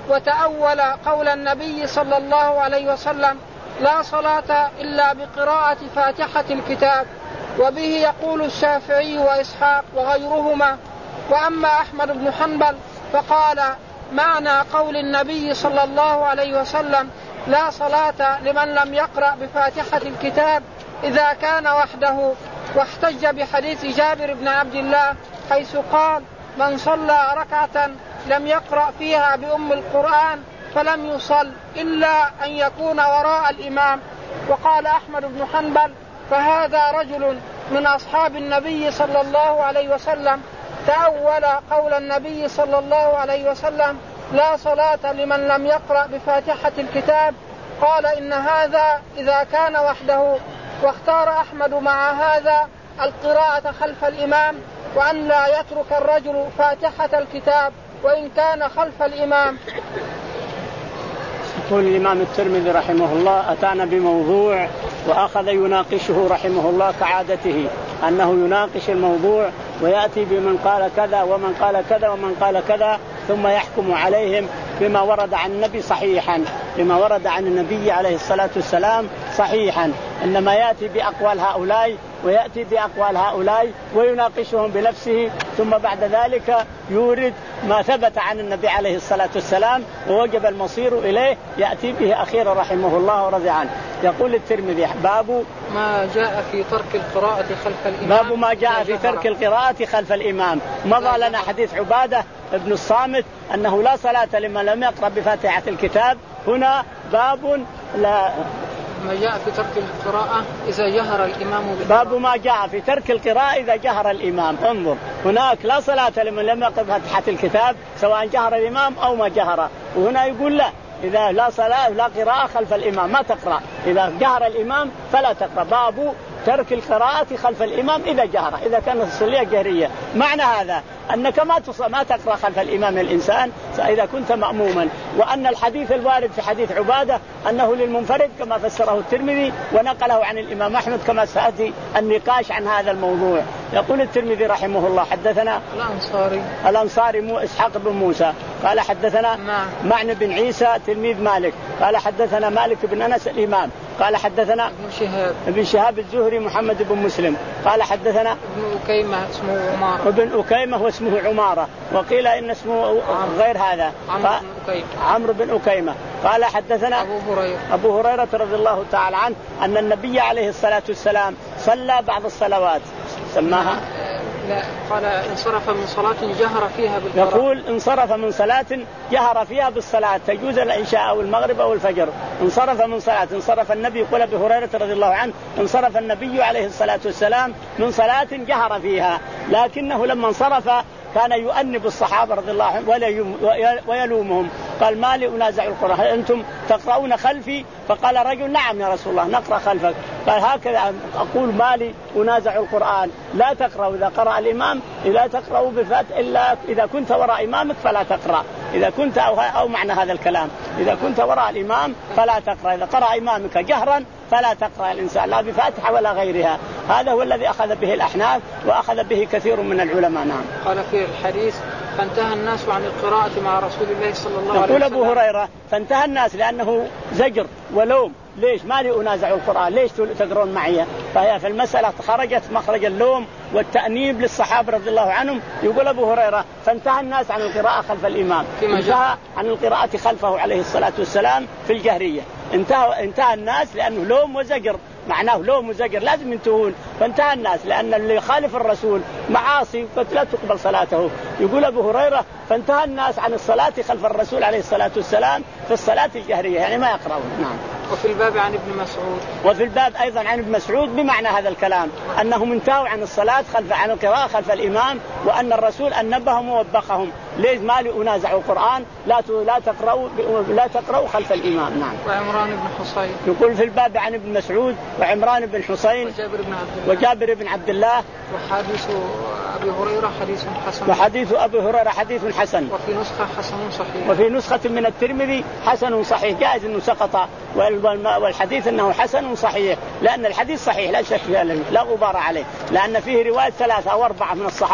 Speaker 1: وتأول قول النبي صلى الله عليه وسلم لا صلاة إلا بقراءة فاتحة الكتاب، وبه يقول الشافعي وإسحاق وغيرهما. وأما أحمد بن حنبل فقال معنى قول النبي صلى الله عليه وسلم لا صلاة لمن لم يقرأ بفاتحة الكتاب إذا كان وحده، واحتج بحديث جابر بن عبد الله حيث قال من صلى ركعة لم يقرأ فيها بأم القرآن فلم يصل إلا أن يكون وراء الإمام. وقال أحمد بن حنبل فهذا رجل من أصحاب النبي صلى الله عليه وسلم تأول قول النبي صلى الله عليه وسلم لا صلاة لمن لم يقرأ بفاتحة الكتاب، قال إن هذا إذا كان وحده. واختار أحمد مع هذا القراءة خلف الإمام، وأن لا يترك الرجل فاتحة الكتاب وإن كان خلف الإمام.
Speaker 2: يقول الإمام الترمذي رحمه الله أتانا بموضوع وأخذ يناقشه رحمه الله كعادته، أنه يناقش الموضوع ويأتي بمن قال كذا ومن قال كذا ومن قال كذا ثم يحكم عليهم بما ورد عن النبي صحيحا، بما ورد عن النبي عليه الصلاة والسلام صحيحا، إنما يأتي بأقوال هؤلاء ويأتي بأقوال هؤلاء ويناقشهم بنفسه، ثم بعد ذلك يورد ما ثبت عن النبي عليه الصلاة والسلام ووجب المصير إليه يأتي به أخيرا رحمه الله ورضي عنه. يقول الترمذي باب
Speaker 1: ما جاء في ترك القراءة خلف الإمام،
Speaker 2: باب ما جاء في ترك القراءة خلف الإمام. مضى لنا حديث عبادة ابن الصامت أنه لا صلاة لمن لم يقرأ بفاتحة الكتاب. هنا باب لا
Speaker 1: ما جاء في ترك القراءة إذا جهر الإمام
Speaker 2: بالقراءة. باب ما جاء في ترك القراءة إذا جهر الإمام. انظر هناك لا صلاة لمن لم يقرأ بفاتحة الكتاب سواء جهر الإمام أو ما جهر، وهنا يقول لا إذا لا صلاة لا قراءة خلف الإمام ما تقرأ، إذا جهر الإمام فلا تقرأ. باب ترك القراءة خلف الإمام إذا جهر، إذا كانت الصلاة جهرية. معنى هذا أنك ما ما تقرأ خلف الإمام الإنسان إذا كنت مأموما، وأن الحديث الوارد في حديث عبادة أنه للمنفرد كما فسره الترمذي ونقله عن الإمام أحمد كما سأتي النقاش عن هذا الموضوع. يقول الترمذي رحمه الله حدثنا
Speaker 1: الأنصاري
Speaker 2: الأنصاري مو إسحاق بن موسى قال حدثنا معن بن عيسى تلميذ مالك قال حدثنا مالك بن أنس الإمام قال حدثنا
Speaker 1: ابن شهاب
Speaker 2: ابن شهاب الزهري محمد بن مسلم قال حدثنا
Speaker 1: ابن أكيمة اسمه عمارة
Speaker 2: ابن أكيمة واسمه عمارة، وقيل إن اسمه غير هذا عمرو بن أكيمة قال حدثنا
Speaker 1: أبو هريرة
Speaker 2: أبو هريرة رضي الله تعالى عنه أن النبي عليه الصلاة والسلام صلى بعض الصلوات سماها
Speaker 1: لا قال انصرف من صلاة جهر فيها بالقراءة.
Speaker 2: يقول انصرف من صلاة جهر فيها بالصلاة، تجوز العشاء أو المغرب أو الفجر. انصرف من صلاة، انصرف النبي يقول أبي هريرة رضي الله عنه انصرف النبي عليه الصلاة والسلام من صلاة جهر فيها، لكنه لما انصرف كان يؤنب الصحابة رضي الله عنهم ويلومهم، قال ما لي أنازع القرآن، هل أنتم تقرؤون خلفي؟ فقال رجل نعم يا رسول الله نقرأ خلفك. قال هكذا أقول ما لي أنازع القرآن، لا تقرأ إذا قرأ الإمام، إذا تقرأ بفتح إلا إذا كنت وراء إمامك فلا تقرأ، إذا كنت أو, أو معنى هذا الكلام إذا كنت وراء الإمام فلا تقرأ، إذا قرأ إمامك جهرا فلا تقرأ الإنسان لا بفاتحة ولا غيرها. هذا هو الذي أخذ به الأحناف وأخذ به كثير من العلماء. نعم.
Speaker 1: قال في الحديث فانتهى الناس عن القراءة مع رسول الله صلى الله عليه وسلم.
Speaker 2: يقول أبو هريرة فانتهى الناس لأنه زجر ولوم، ليش ما لي أنازع القرآن، ليش تقرون معي؟ فهي في المسألة خرجت مخرج اللوم والتأنيب للصحابة رضي الله عنهم. يقول أبو هريرة فانتهى الناس عن القراءة خلف الإمام، انتهى عن القراءة خلفه عليه الصلاة والسلام في الجهرية، انتهى انتهى الناس لأنه لوم وزجر، معناه لوم وزجر لازم ينتهون، فانتهى الناس لأن اللي يخالف الرسول معاصي فلا تقبل صلاته. يقول أبو هريرة فانتهى الناس عن الصلاة خلف الرسول عليه الصلاة والسلام في الصلاة الجهرية، يعني ما يقرؤون. نعم.
Speaker 1: وفي الباب عن ابن مسعود
Speaker 2: وفي الباب أيضا عن ابن مسعود بمعنى هذا الكلام، أنهم انتهوا عن الصلاة خلف عن القراءة خلف الإمام، وأن الرسول أنبهم ووبخهم ليش ما لي أنازع القرآن، لا لا تقرأوا لا تقرأوا خلف الإمام. نعم.
Speaker 1: وعمران بن حصين
Speaker 2: يقول في الباب عن ابن مسعود وعمران بن حصين
Speaker 1: وجابر بن عبد الله
Speaker 2: وجابر بن عبد الله
Speaker 1: وحديث أبي هريرة حديث حسن
Speaker 2: وحديث أبي هريرة حديث حسن
Speaker 1: وفي نسخة حسن صحيح
Speaker 2: وفي نسخة من الترمذي حسن صحيح، جائز إنه سقط والحديث أنه حسن صحيح، لأن الحديث صحيح لا شك لا غبار عليه، لأن فيه رواية ثلاثة أو أربعة من الصحابة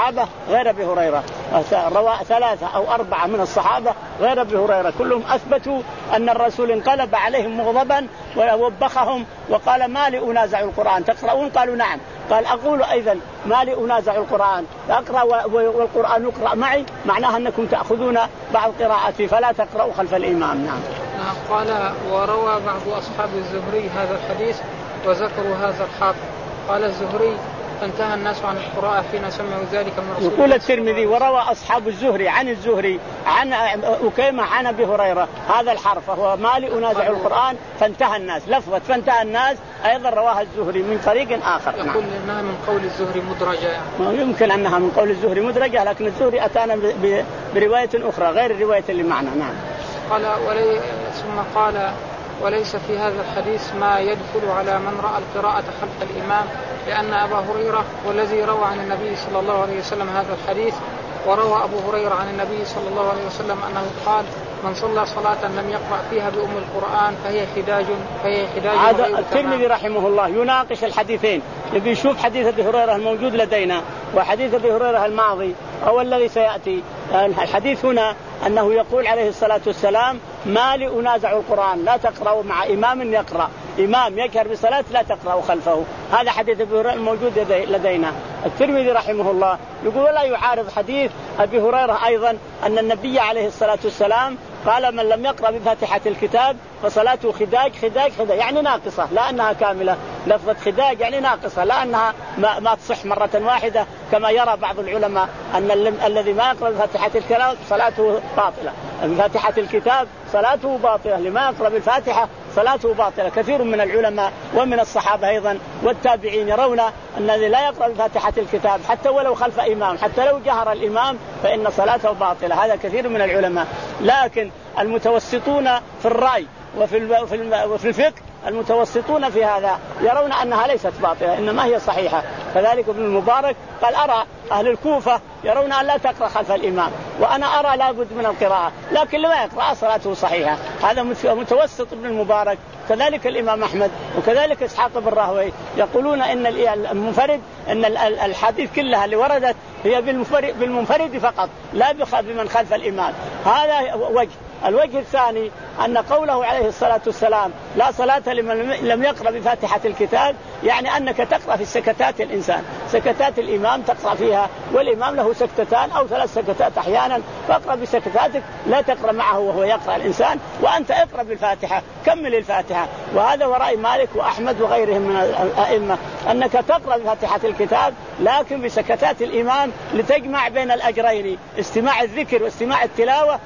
Speaker 2: غير أبي هريرة. روى ثلاثة أو أربعة من الصحابة غير أبي هريرة كلهم أثبتوا أن الرسول انقلب عليهم مغضبا ووبخهم وقال ما لي أنازع القرآن تقرؤون؟ قالوا نعم. قال أقول أيضا ما لي أنازع القرآن أقرأ والقرآن يقرأ معي، معناها أنكم تأخذون بعض قراءتي فلا تقرأوا خلف الإمام. نعم.
Speaker 1: قال وروى بعض أصحاب الزهري هذا الحديث وذكروا هذا الحافظ. قال الزهري فانتهى الناس عن القراءة حين سمعوا ذلك من رسول.
Speaker 2: يقول الترمذي وروى أصحاب الزهري عن الزهري عن أكيمة عن أبي هريرة هذا الحرف وهو ما لي أنازع القرآن فانتهى الناس. لفظة فانتهى الناس أيضا رواها الزهري من طريق آخر.
Speaker 1: يقول نعم. إنها من قول الزهري مدرجة يعني.
Speaker 2: يمكن أنها من قول الزهري مدرجة لكن الزهري أتانا برواية أخرى غير الرواية اللي معنا. نعم.
Speaker 1: قال ولي ثم قال وليس في هذا الحديث ما يدخل على من رأى القراءة خلف الإمام، لأن أبا هريرة والذي روى عن النبي صلى الله عليه وسلم هذا الحديث، وروى أبو هريرة عن النبي صلى الله عليه وسلم أنه قال من صلى صلاة لم يقرأ فيها بأم القرآن فهي حداج فهي حداج.
Speaker 2: هذا الترمذي رحمه الله يناقش الحديثين، يبي يشوف حديث أبي هريرة الموجود لدينا وحديث أبي هريرة الماضي أو الذي سيأتي. الحديث هنا أنه يقول عليه الصلاة والسلام ما لي أنازع القرآن لا تقرأوا مع إمام يقرأ، إمام يجهر بصلاة لا تقرأوا خلفه. هذا حديث أبي هريرة الموجود لدينا. الترمذي رحمه الله يقول ولا يعارض حديث أبي هريرة أيضا أن النبي عليه الصلاة والسلام قال من لم يقرأ بفاتحة الكتاب فصلاته خداج خداج خداج يعني ناقصة لا أنها كاملة. لفظة خداج يعني ناقصة لا أنها ما, ما تصح مرة واحدة كما يرى بعض العلماء أن الذي ما يقرأ بفاتحة الكتاب صلاته باطلة، بفاتحة الكتاب صلاته باطلة، لما يقرأ بالفاتحة صلاته باطلة. كثير من العلماء ومن الصحابة أيضا والتابعين يرون أن الذي لا يقرأ بفاتحة الكتاب حتى ولو خلف إمام حتى لو جهر الإمام فإن صلاته باطلة. هذا كثير من العلماء. لكن المتوسطون في الرأي وفي وفي الفقه المتوسطون في هذا يرون أنها ليست باطلة إنما هي صحيحة. كذلك ابن المبارك قال أرى أهل الكوفة يرون أن لا تقرأ خلف الإمام وأنا أرى لابد من القراءة لكن لما يقرأ صلاته صحيحة. هذا متوسط ابن المبارك. كذلك الإمام أحمد وكذلك إسحاق بن راهويه يقولون إن المنفرد إن الحديث كلها اللي وردت هي بالمنفرد, بالمنفرد فقط لا بمن خلف الإمام. هذا وجه. الوجه الثاني أن قوله عليه الصلاة والسلام لا صلاة لمن لم يقرأ بفاتحة الكتاب يعني أنك تقرأ في سكتات الإنسان، سكتات الإمام تقرأ فيها والإمام له سكتتان أو ثلاث سكتات أحيانا فاقرأ بسكتاتك لا تقرأ معه وهو يقرأ الإنسان وأنت اقرأ بالفاتحة كمل الفاتحة. وهذا ورأي مالك وأحمد وغيرهم من الأئمة أنك تقرأ بفاتحة الكتاب لكن بسكتات الإمام لتجمع بين الأجرين استماع الذكر واستماع التلاوة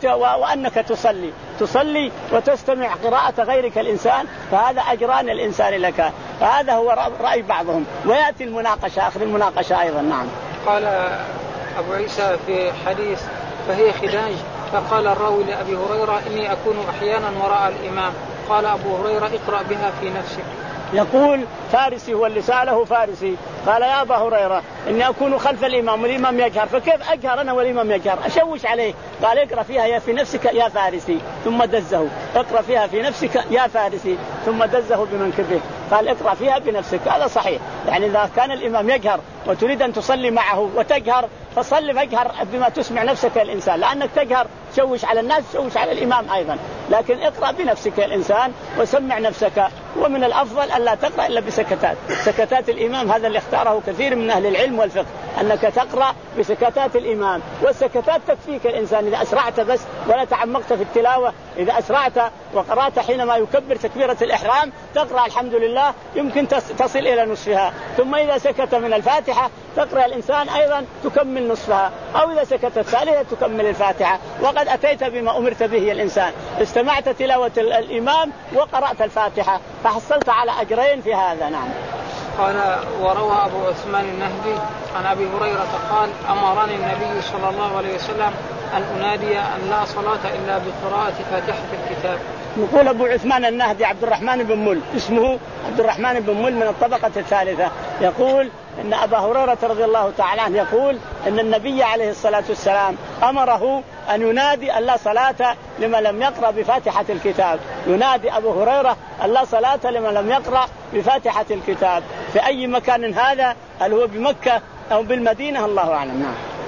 Speaker 2: وأنك تصلي تصلي وتستمع قراءة غيرك الإنسان فهذا أجران الإنسان لك. فهذا هو رأي بعضهم. ويأتي المناقشة آخر المناقشة أيضا. نعم.
Speaker 1: قال أبو عيسى في حديث فهي خداج فقال الراوي لأبي هريرة إني أكون أحيانا وراء الإمام. قال أبو هريرة اقرأ بها في نفسك.
Speaker 2: يقول فارسي هو اللي سأله فارسي قال يا أبا هريرة إني أكون خلف الإمام والإمام يجهر فكيف أجهر أنا والإمام يجهر أشوش عليه؟ قال اقرأ فيها يا في نفسك يا فارسي ثم دزه. اقرأ فيها في نفسك يا فارسي ثم دزه بمنكبه. قال اقرأ فيها بنفسك. هذا صحيح. يعني إذا كان الإمام يجهر وتريد أن تصلي معه وتجهر فصلي فاجهر بما تسمع نفسك الإنسان لأنك تجهر تشوش على الناس تشوش على الإمام أيضا. لكن اقرأ بنفسك الإنسان وسمع نفسك. ومن الأفضل أن لا تقرأ إلا بسكتات سكتات الإمام. هذا اللي اختاره كثير من أهل العلم والفقه أنك تقرأ بسكتات الإمام والسكتات تكفيك الإنسان إذا أسرعت بس ولا تعمقت في التلاوة. إذا أسرعت وقرأت حينما يكبر تكبيرة الإحرام تقرأ الحمد لله يمكن تصل إلى نصفها ثم إذا سكت من الفاتحة تقرأ الإنسان أيضا تكمل نصفها أو إذا سكت الثالثة تكمل الفاتحة. وقد أتيت بما أمرت به الإنسان استمعت تلاوة الإمام وقرأت الفاتحة فحصلت على أجرين في هذا. نعم.
Speaker 1: قال وروى أبو عثمان النهدي عن أبي هريرة قال أمرني النبي صلى الله عليه وسلم أن أنادي أن لا صلاة إلا بقراءة فاتحة الكتاب.
Speaker 2: يقول أبو عثمان النهدي عبد الرحمن بن مل اسمه عبد الرحمن بن مل من الطبقة الثالثة يقول إن أبا هريرة رضي الله تعالى عنه يقول إن النبي عليه الصلاة والسلام أمره أن ينادي أن لا صلاة لمن لم يقرأ بفاتحة الكتاب. ينادي أبو هريرة أن لا صلاة لمن لم يقرأ بفاتحة الكتاب في أي مكان هذا هل هو بمكة أو بالمدينة الله أعلم. نعم.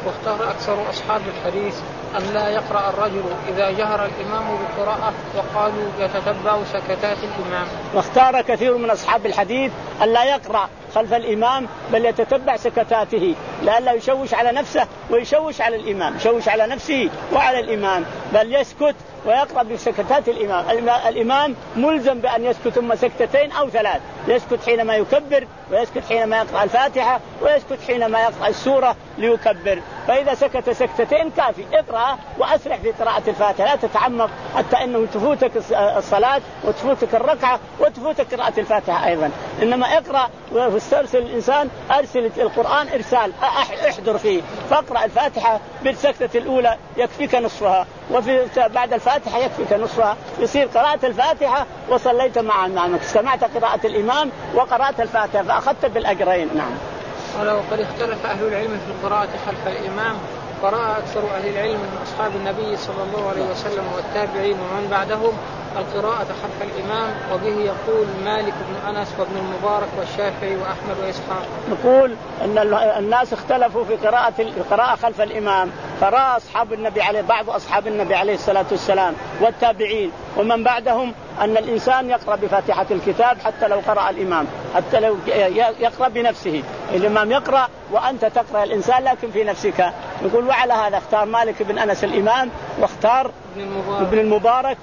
Speaker 1: واختار أكثر أصحاب الحديث أن لا يقرأ الرجل إذا جهر الإمام بالقراءة، وقالوا يتتبع سكتات الإمام.
Speaker 2: واختار كثير من أصحاب الحديث أن لا يقرأ خلف الإمام بل يتتبع سكتاته لئلا يشوش على نفسه ويشوش على الإمام، يشوش على نفسه وعلى الإمام، بل يسكت ويقرأ بسكتات الإمام. الإمام ملزم بأن يسكت ثم سكتتين أو ثلاث، يسكت حينما يكبر، ويسكت حينما يقرأ الفاتحة، ويسكت حينما يقرأ السورة ليكبر. فإذا سكت سكتتين كافي. اقرأ وأسرع في قراءة الفاتحة، لا تتعمق حتى أنه تفوتك الصلاة وتفوتك الركعة وتفوتك قراءة الفاتحة أيضا. إنما اقرأ واسترسل الإنسان، أرسل القرآن إرسال احضر فيه، فاقرأ الفاتحة بالسكتة الأولى يكفيك نصفها، وفي بعد الفاتحة يكفيك نصفها، يصير قراءة الفاتحة وصليت مع الإمام، استمعت قراءة الإمام وقرأت الفاتحة فأخذت بالأجرين. نعم.
Speaker 1: ولو قد اختلف أهل العلم في القراءة خلف الإمام، قرأ أكثر أهل العلم من أصحاب النبي صلى الله عليه وسلم والتابعين ومن بعدهم القراءة خلف الإمام، وبه يقول مالك بن أنس وابن المبارك والشافعي وأحمد وإسحاق.
Speaker 2: يقول أن الناس اختلفوا في قراءة القراءة خلف الإمام، فرأى أصحاب النبي عليه بعض أصحاب النبي عليه الصلاة والسلام والتابعين ومن بعدهم أن الإنسان يقرأ بفاتحة الكتاب حتى لو قرأ الإمام، حتى لو يقرأ بنفسه، الإمام يقرأ وأنت تقرأ الإنسان لكن في نفسك. يقول وعلى هذا اختار مالك بن أنس الإمام، واختار ابن المبارك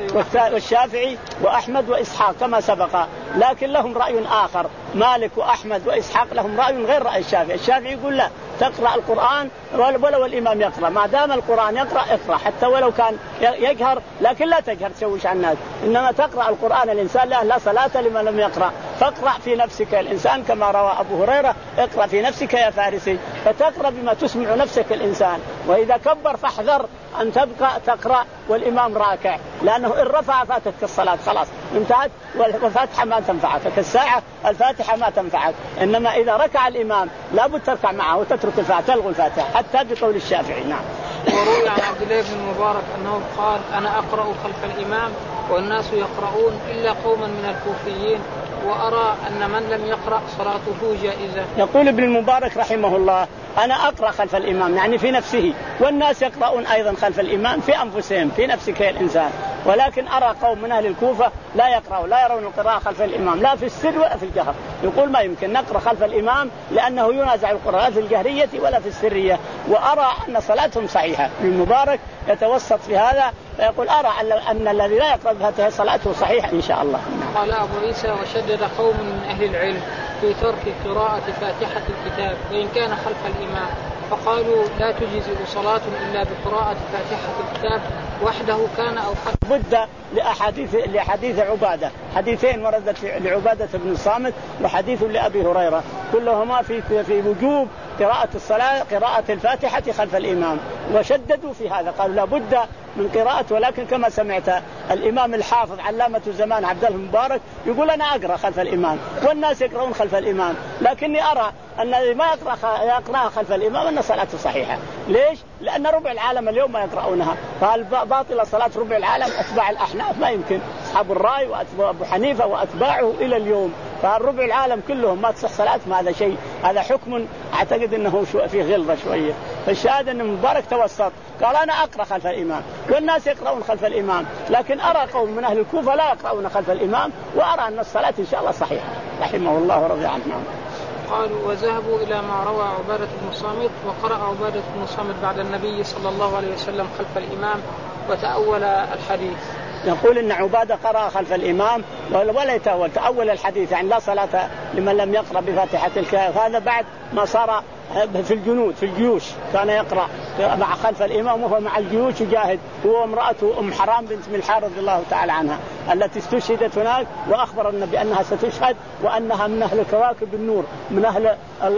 Speaker 2: والشافعي وأحمد وإسحاق كما سبق، لكن لهم رأي آخر. مالك وأحمد وإسحاق لهم رأي غير رأي الشافعي. الشافعي يقول لا، تقرأ القرآن ولو الإمام يقرأ، ما دام القرآن يقرأ اقرأ حتى ولو كان يجهر، لكن لا تجهر تشوش على الناس، إنما تقرأ القرآن. الإنسان لا, لا صلاة لمن لم يقرأ، فاقرأ في نفسك الإنسان كما روى أبو هريرة اقرأ في نفسك يا فارسي، فتقرأ بما تسمع نفسك الإنسان. وإذا كبر فاحذر أن تبقى تقرأ والإمام راكع، لأنه إن رفع فاتتك الصلاة خلاص انتهت، والفاتحة ما تنفعك كالساعة، الفاتحة ما تنفعك. إنما إذا ركع الإمام لابد تركع معه وتترك الفاتحة، تلغي الفاتحة حتى بقول الشافعي. نعم.
Speaker 1: وروي عن عبد الله بن المبارك أنه قال أنا أقرأ خلف الإمام والناس يقرؤون إلا قوما من الكوفيين، وأرى أن من لم يقرأ صلاته جائزة.
Speaker 2: يقول ابن المبارك رحمه الله أنا أقرأ خلف الإمام يعني في نفسه، والناس يقرؤون أيضا خلف الإمام في أنفسهم في نفسك يا الإنسان، ولكن أرى قوم من أهل الكوفة لا يقرأوا لا يرون القراءة خلف الإمام لا في السر ولا في الجهر. يقول ما يمكن نقرأ خلف الإمام لأنه ينازع القراءة في الجهرية ولا في السرية، وأرى أن صلاتهم صحيحة. ابن المبارك يتوسط في هذا فيقول أرى أن الذي لا يقرأ بهذه صلاته صحيحة إن شاء الله.
Speaker 1: قال أبو عيسى وشدد قوم من أهل العلم في ترك قراءة فاتحة الكتاب وإن كان خلف الإمام، فقالوا لا تجزئ صلاة إلا بقراءة فاتحة الكتاب وحده كان أو خلف.
Speaker 2: بد لأحاديث لحديث عبادة، حديثين وردت لعبادة بن الصامت وحديث لأبي هريرة كلهما في في وجوب قراءة الصلاة قراءة الفاتحة خلف الإمام، وشددوا في هذا قالوا لا بد من قراءة. ولكن كما سمعت الإمام الحافظ علامة زمان عبد الله المبارك يقول أنا أقرأ خلف الإمام والناس يقرؤون خلف الإمام، لكني أرى أن ما يقرأ يقرأ خلف الإمام أن صلاته صحيحة. ليش؟ لأن ربع العالم اليوم ما يقرؤونها، فهل باطل صلاة ربع العالم؟ أتباع الأحناف ما يمكن، أصحاب الرأي وأتباع أبو حنيفة وأتباعه إلى اليوم، فالربع العالم كلهم ما تصح صلاتهم. هذا شيء هذا حكم أعتقد أنه فيه غلظة شوية. فالشاهد أن المبارك توسط قال أنا أقرأ خلف الإمام والناس يقرؤون خلف الإمام، لكن أرى قوم من أهل الكوفة لا يقرؤون خلف الإمام، وأرى أن الصلاة إن شاء الله صحيحة رحمه الله ورضي عنه.
Speaker 1: قالوا وذهبوا إلى ما روى عبادة بن صامت، وقرأ عبادة بن صامت بعد النبي صلى الله عليه وسلم خلف الإمام وتأول الحديث.
Speaker 2: يقول إن عبادة قرأ خلف الإمام ولا يتأول، تأول الحديث يعني لا صلاة لمن لم يقرأ بفاتحة الكتاب. هذا بعد ما صار في الجنود في الجيوش كان يقرأ مع خلف الإمام وهو مع الجيوش يجاهد هو امرأته أم حرام بنت ملحان رضي الله تعالى عنها التي استشهدت هناك، وأخبر النبي أنها ستشهد وأنها من أهل كواكب النور، من أهل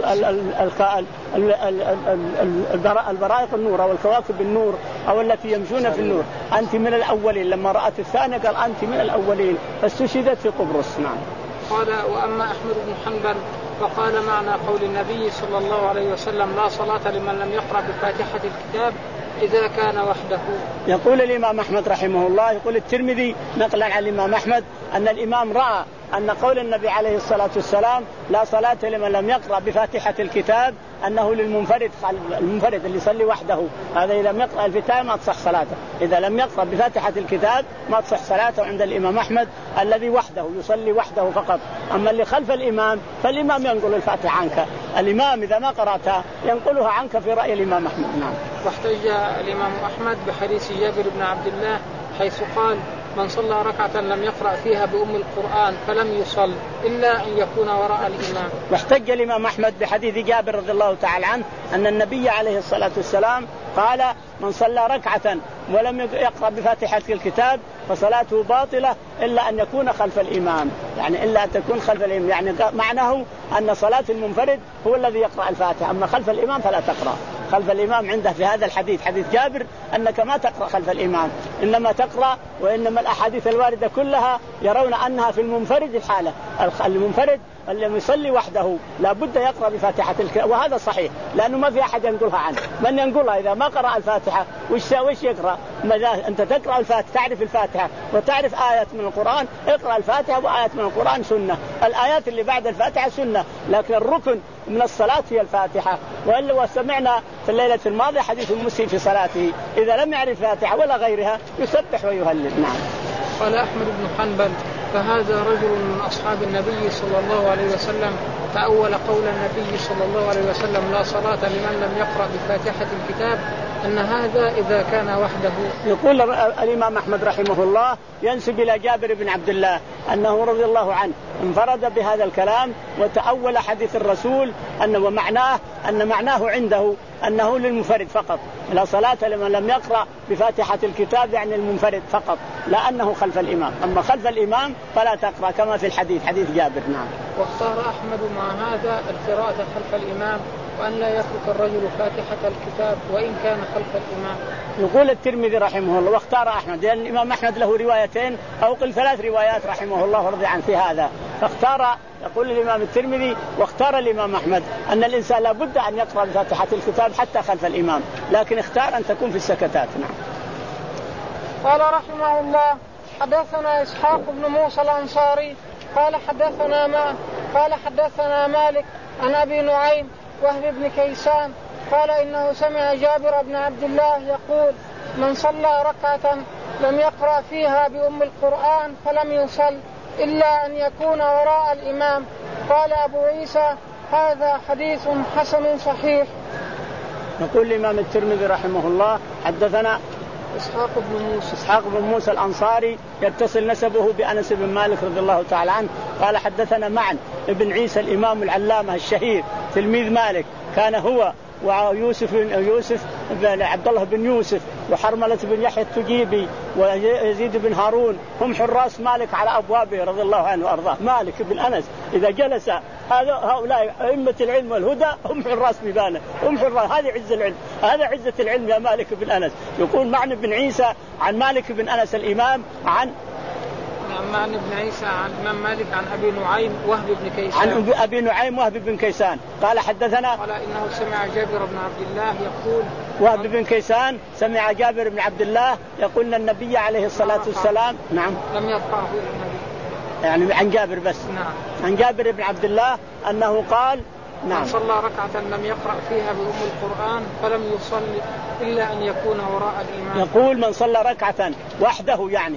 Speaker 2: البرائق النور أو الكواكب النور أو التي يمشون في النور، أنت من الأولين. لما رأت الثانية قال أنت من الأولين، فاستشهدت في قبرص. نعم.
Speaker 1: قال وأما أحمد بن حنبل فقال معنى قول النبي صلى الله عليه وسلم لا صلاة لمن لم يقرأ بفاتحة الكتاب إذا كان وحده.
Speaker 2: يقول الإمام أحمد رحمه الله، يقول الترمذي نقلا عن الإمام أحمد أن الإمام رأى أن قول النبي عليه الصلاة والسلام لا صلاة لمن لم يقرأ بفاتحة الكتاب أنه للمنفرد، المنفرد اللي يصلي وحده هذا إذا لم يقرأ الفاتحة ما تصح صلاته، إذا لم يقرأ بفاتحة الكتاب ما تصح صلاته عند الإمام أحمد الذي وحده يصلي وحده فقط. أما اللي خلف الإمام فالإمام ينقل الفاتحة عنك، الإمام إذا ما قرأتها ينقلها عنك في رأي الإمام أحمد. نعم.
Speaker 1: واحتج الإمام أحمد بحديث جابر بن عبد الله حيث قال من صلى ركعة لم يقرأ فيها بأم القرآن فلم يصل إلا أن يكون وراء الإمام.
Speaker 2: واحتج الإمام أحمد بحديث جابر رضي الله تعالى عنه أن النبي عليه الصلاة والسلام قال من صلى ركعة ولم يقرأ بفاتحة الكتاب فصلاته باطلة إلا أن يكون خلف الإمام، يعني إلا أن تكون خلف الإمام، يعني معناه أن صلاة المنفرد هو الذي يقرأ الفاتحة، أما خلف الإمام فلا تقرأ. خلف الإمام عنده في هذا الحديث حديث جابر أنك ما تقرأ خلف الإمام، إنما تقرأ، وإنما الأحاديث الواردة كلها يرون أنها في المنفرد الحالة، المنفرد اللي يصلي وحده لا بد يقرأ بفاتحة الكتاب، وهذا صحيح لأنه ما في أحد ينقلها عنه. من ينقلها إذا ما قرأ الفاتحة وش وش يقرأ؟ أنت تقرأ الفاتحة، تعرف الفاتحة وتعرف آيات من القرآن، اقرأ الفاتحة وآيات من القرآن سنة، الآيات اللي بعد الفاتحة سنة، لكن الركن من الصلاة هي الفاتحة. وإلا وسمعنا في الليلة الماضية حديث المسيء في صلاته إذا لم يعرف الفاتحة ولا غيرها يسبح ويهلل. نعم.
Speaker 1: قال أحمد بن حنبل فهذا رجل من أصحاب النبي صلى الله عليه وسلم تأول قول النبي صلى الله عليه وسلم لا صلاة لمن لم يقرأ بفاتحة الكتاب أن هذا إذا كان وحده.
Speaker 2: يقول الإمام أحمد رحمه الله ينسب إلى جابر بن عبد الله أنه رضي الله عنه انفرد بهذا الكلام وتأول حديث الرسول أنه ومعناه أن معناه عنده أنه للمنفرد فقط، لا صلاة لمن لم يقرأ بفاتحة الكتاب يعني المنفرد فقط، لا أنه خلف الإمام، أما خلف الإمام فلا تقرأ كما في الحديث حديث جابر. نعم.
Speaker 1: واختار أحمد مع هذا القراءة خلف الإمام وأن لا يترك الرجل فاتحة الكتاب وإن كان خلف الإمام.
Speaker 2: يقول الترمذي رحمه الله واختار أحمد، لأن الإمام أحمد له روايتين أو قل ثلاث روايات رحمه الله ورضي عنه في هذا، فاختار يقول الإمام الترمذي واختار الإمام أحمد أن الإنسان لابد أن يقرأ بفاتحة الكتاب حتى خلف الإمام، لكن اختار أن تكون في السكتات. نعم.
Speaker 1: قال رحمه الله حدثنا إسحاق بن موسى الأنصاري قال حدثنا ما قال حدثنا مالك عن أبي نعيم وهب بن كيسان قال إنه سمع جابر بن عبد الله يقول من صلى ركعة لم يقرأ فيها بأم القرآن فلم يصل إلا أن يكون وراء الإمام. قال أبو عيسى هذا حديث حسن صحيح.
Speaker 2: يقول الإمام الترمذي رحمه الله حدثنا
Speaker 1: إسحاق بن موسى
Speaker 2: إسحاق بن موسى الأنصاري يتصل نسبه بأنس بن مالك رضي الله تعالى عنه قال حدثنا معن ابن عيسى الإمام العلامة الشهير تلميذ مالك، كان هو ويوسف يوسف بن عبد الله بن يوسف وحرملة بن يحيى التجيبي ويزيد بن هارون هم حراس مالك على أبوابه رضي الله عنه وأرضاه. مالك بن أنس إذا جلس هذا هؤلاء أئمة العلم والهدى هم حراس بيبانه، هم حراس، هذه عز العلم، هذا عزة العلم يا مالك بن أنس. يقول معن بن عيسى عن مالك بن أنس الإمام عن
Speaker 1: عن بن عيسى عن الإمام مالك عن أبي نعيم وهب بن كيسان
Speaker 2: عن أبي نعيم وهب بن كيسان قال حدثنا
Speaker 1: قال إنه سمع جابر بن عبد الله يقول
Speaker 2: وهب بن كيسان سمع جابر بن عبد الله يقول أن النبي عليه الصلاة والسلام نعم
Speaker 1: لم يرفعه إلى النبي،
Speaker 2: يعني عن جابر بس.
Speaker 1: نعم.
Speaker 2: عن جابر بن عبد الله أنه قال
Speaker 1: نعم من صلى ركعة لم يقرأ فيها بأم القرآن فلم يصلي إلا أن يكون وراء الإمام.
Speaker 2: يقول من صلى ركعة وحده يعني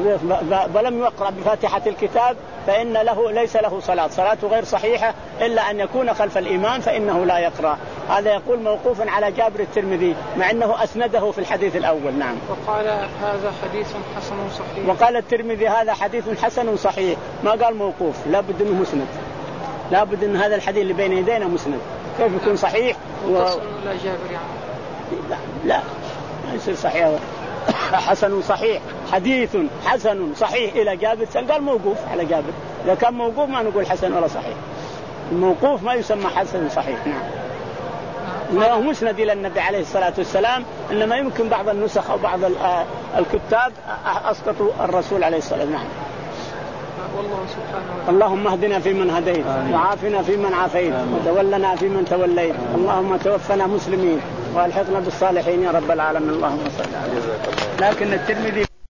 Speaker 2: ولم يقرأ بفاتحة الكتاب فإن له ليس له صلاة، صلاته غير صحيحة إلا أن يكون خلف الإمام فإنه لا يقرأ. هذا يقول موقوفا على جابر الترمذي مع أنه أسنده في الحديث الأول. نعم.
Speaker 1: وقال هذا حديث حسن صحيح.
Speaker 2: وقال الترمذي هذا حديث حسن صحيح، ما قال موقوف، لا بد أنه مسند، لا بد أن هذا الحديث اللي بين يدينا مسند، كيف يكون صحيح
Speaker 1: و... لا جابر يعني
Speaker 2: لا لا ما يصير صحيح حسن صحيح، حديث حسن صحيح إلى جابر، قال موقوف على جابر، إذا كان موقوف ما نقول حسن ولا صحيح، الموقوف ما يسمى حسن صحيح. نعم. إنه مسند إلى النبي عليه الصلاة والسلام، إنما يمكن بعض النسخ أو بعض الكتاب أسقطوا الرسول عليه الصلاة والسلام. نعم.
Speaker 1: والله سبحانه وتعالى.
Speaker 2: اللهم اهدنا فيمن هديت وعافنا فيمن عافيت وتولنا فيمن توليت، اللهم توفنا مسلمين والحقنا بالصالحين يا رب العالمين، اللهم صل على. لكن الترمذي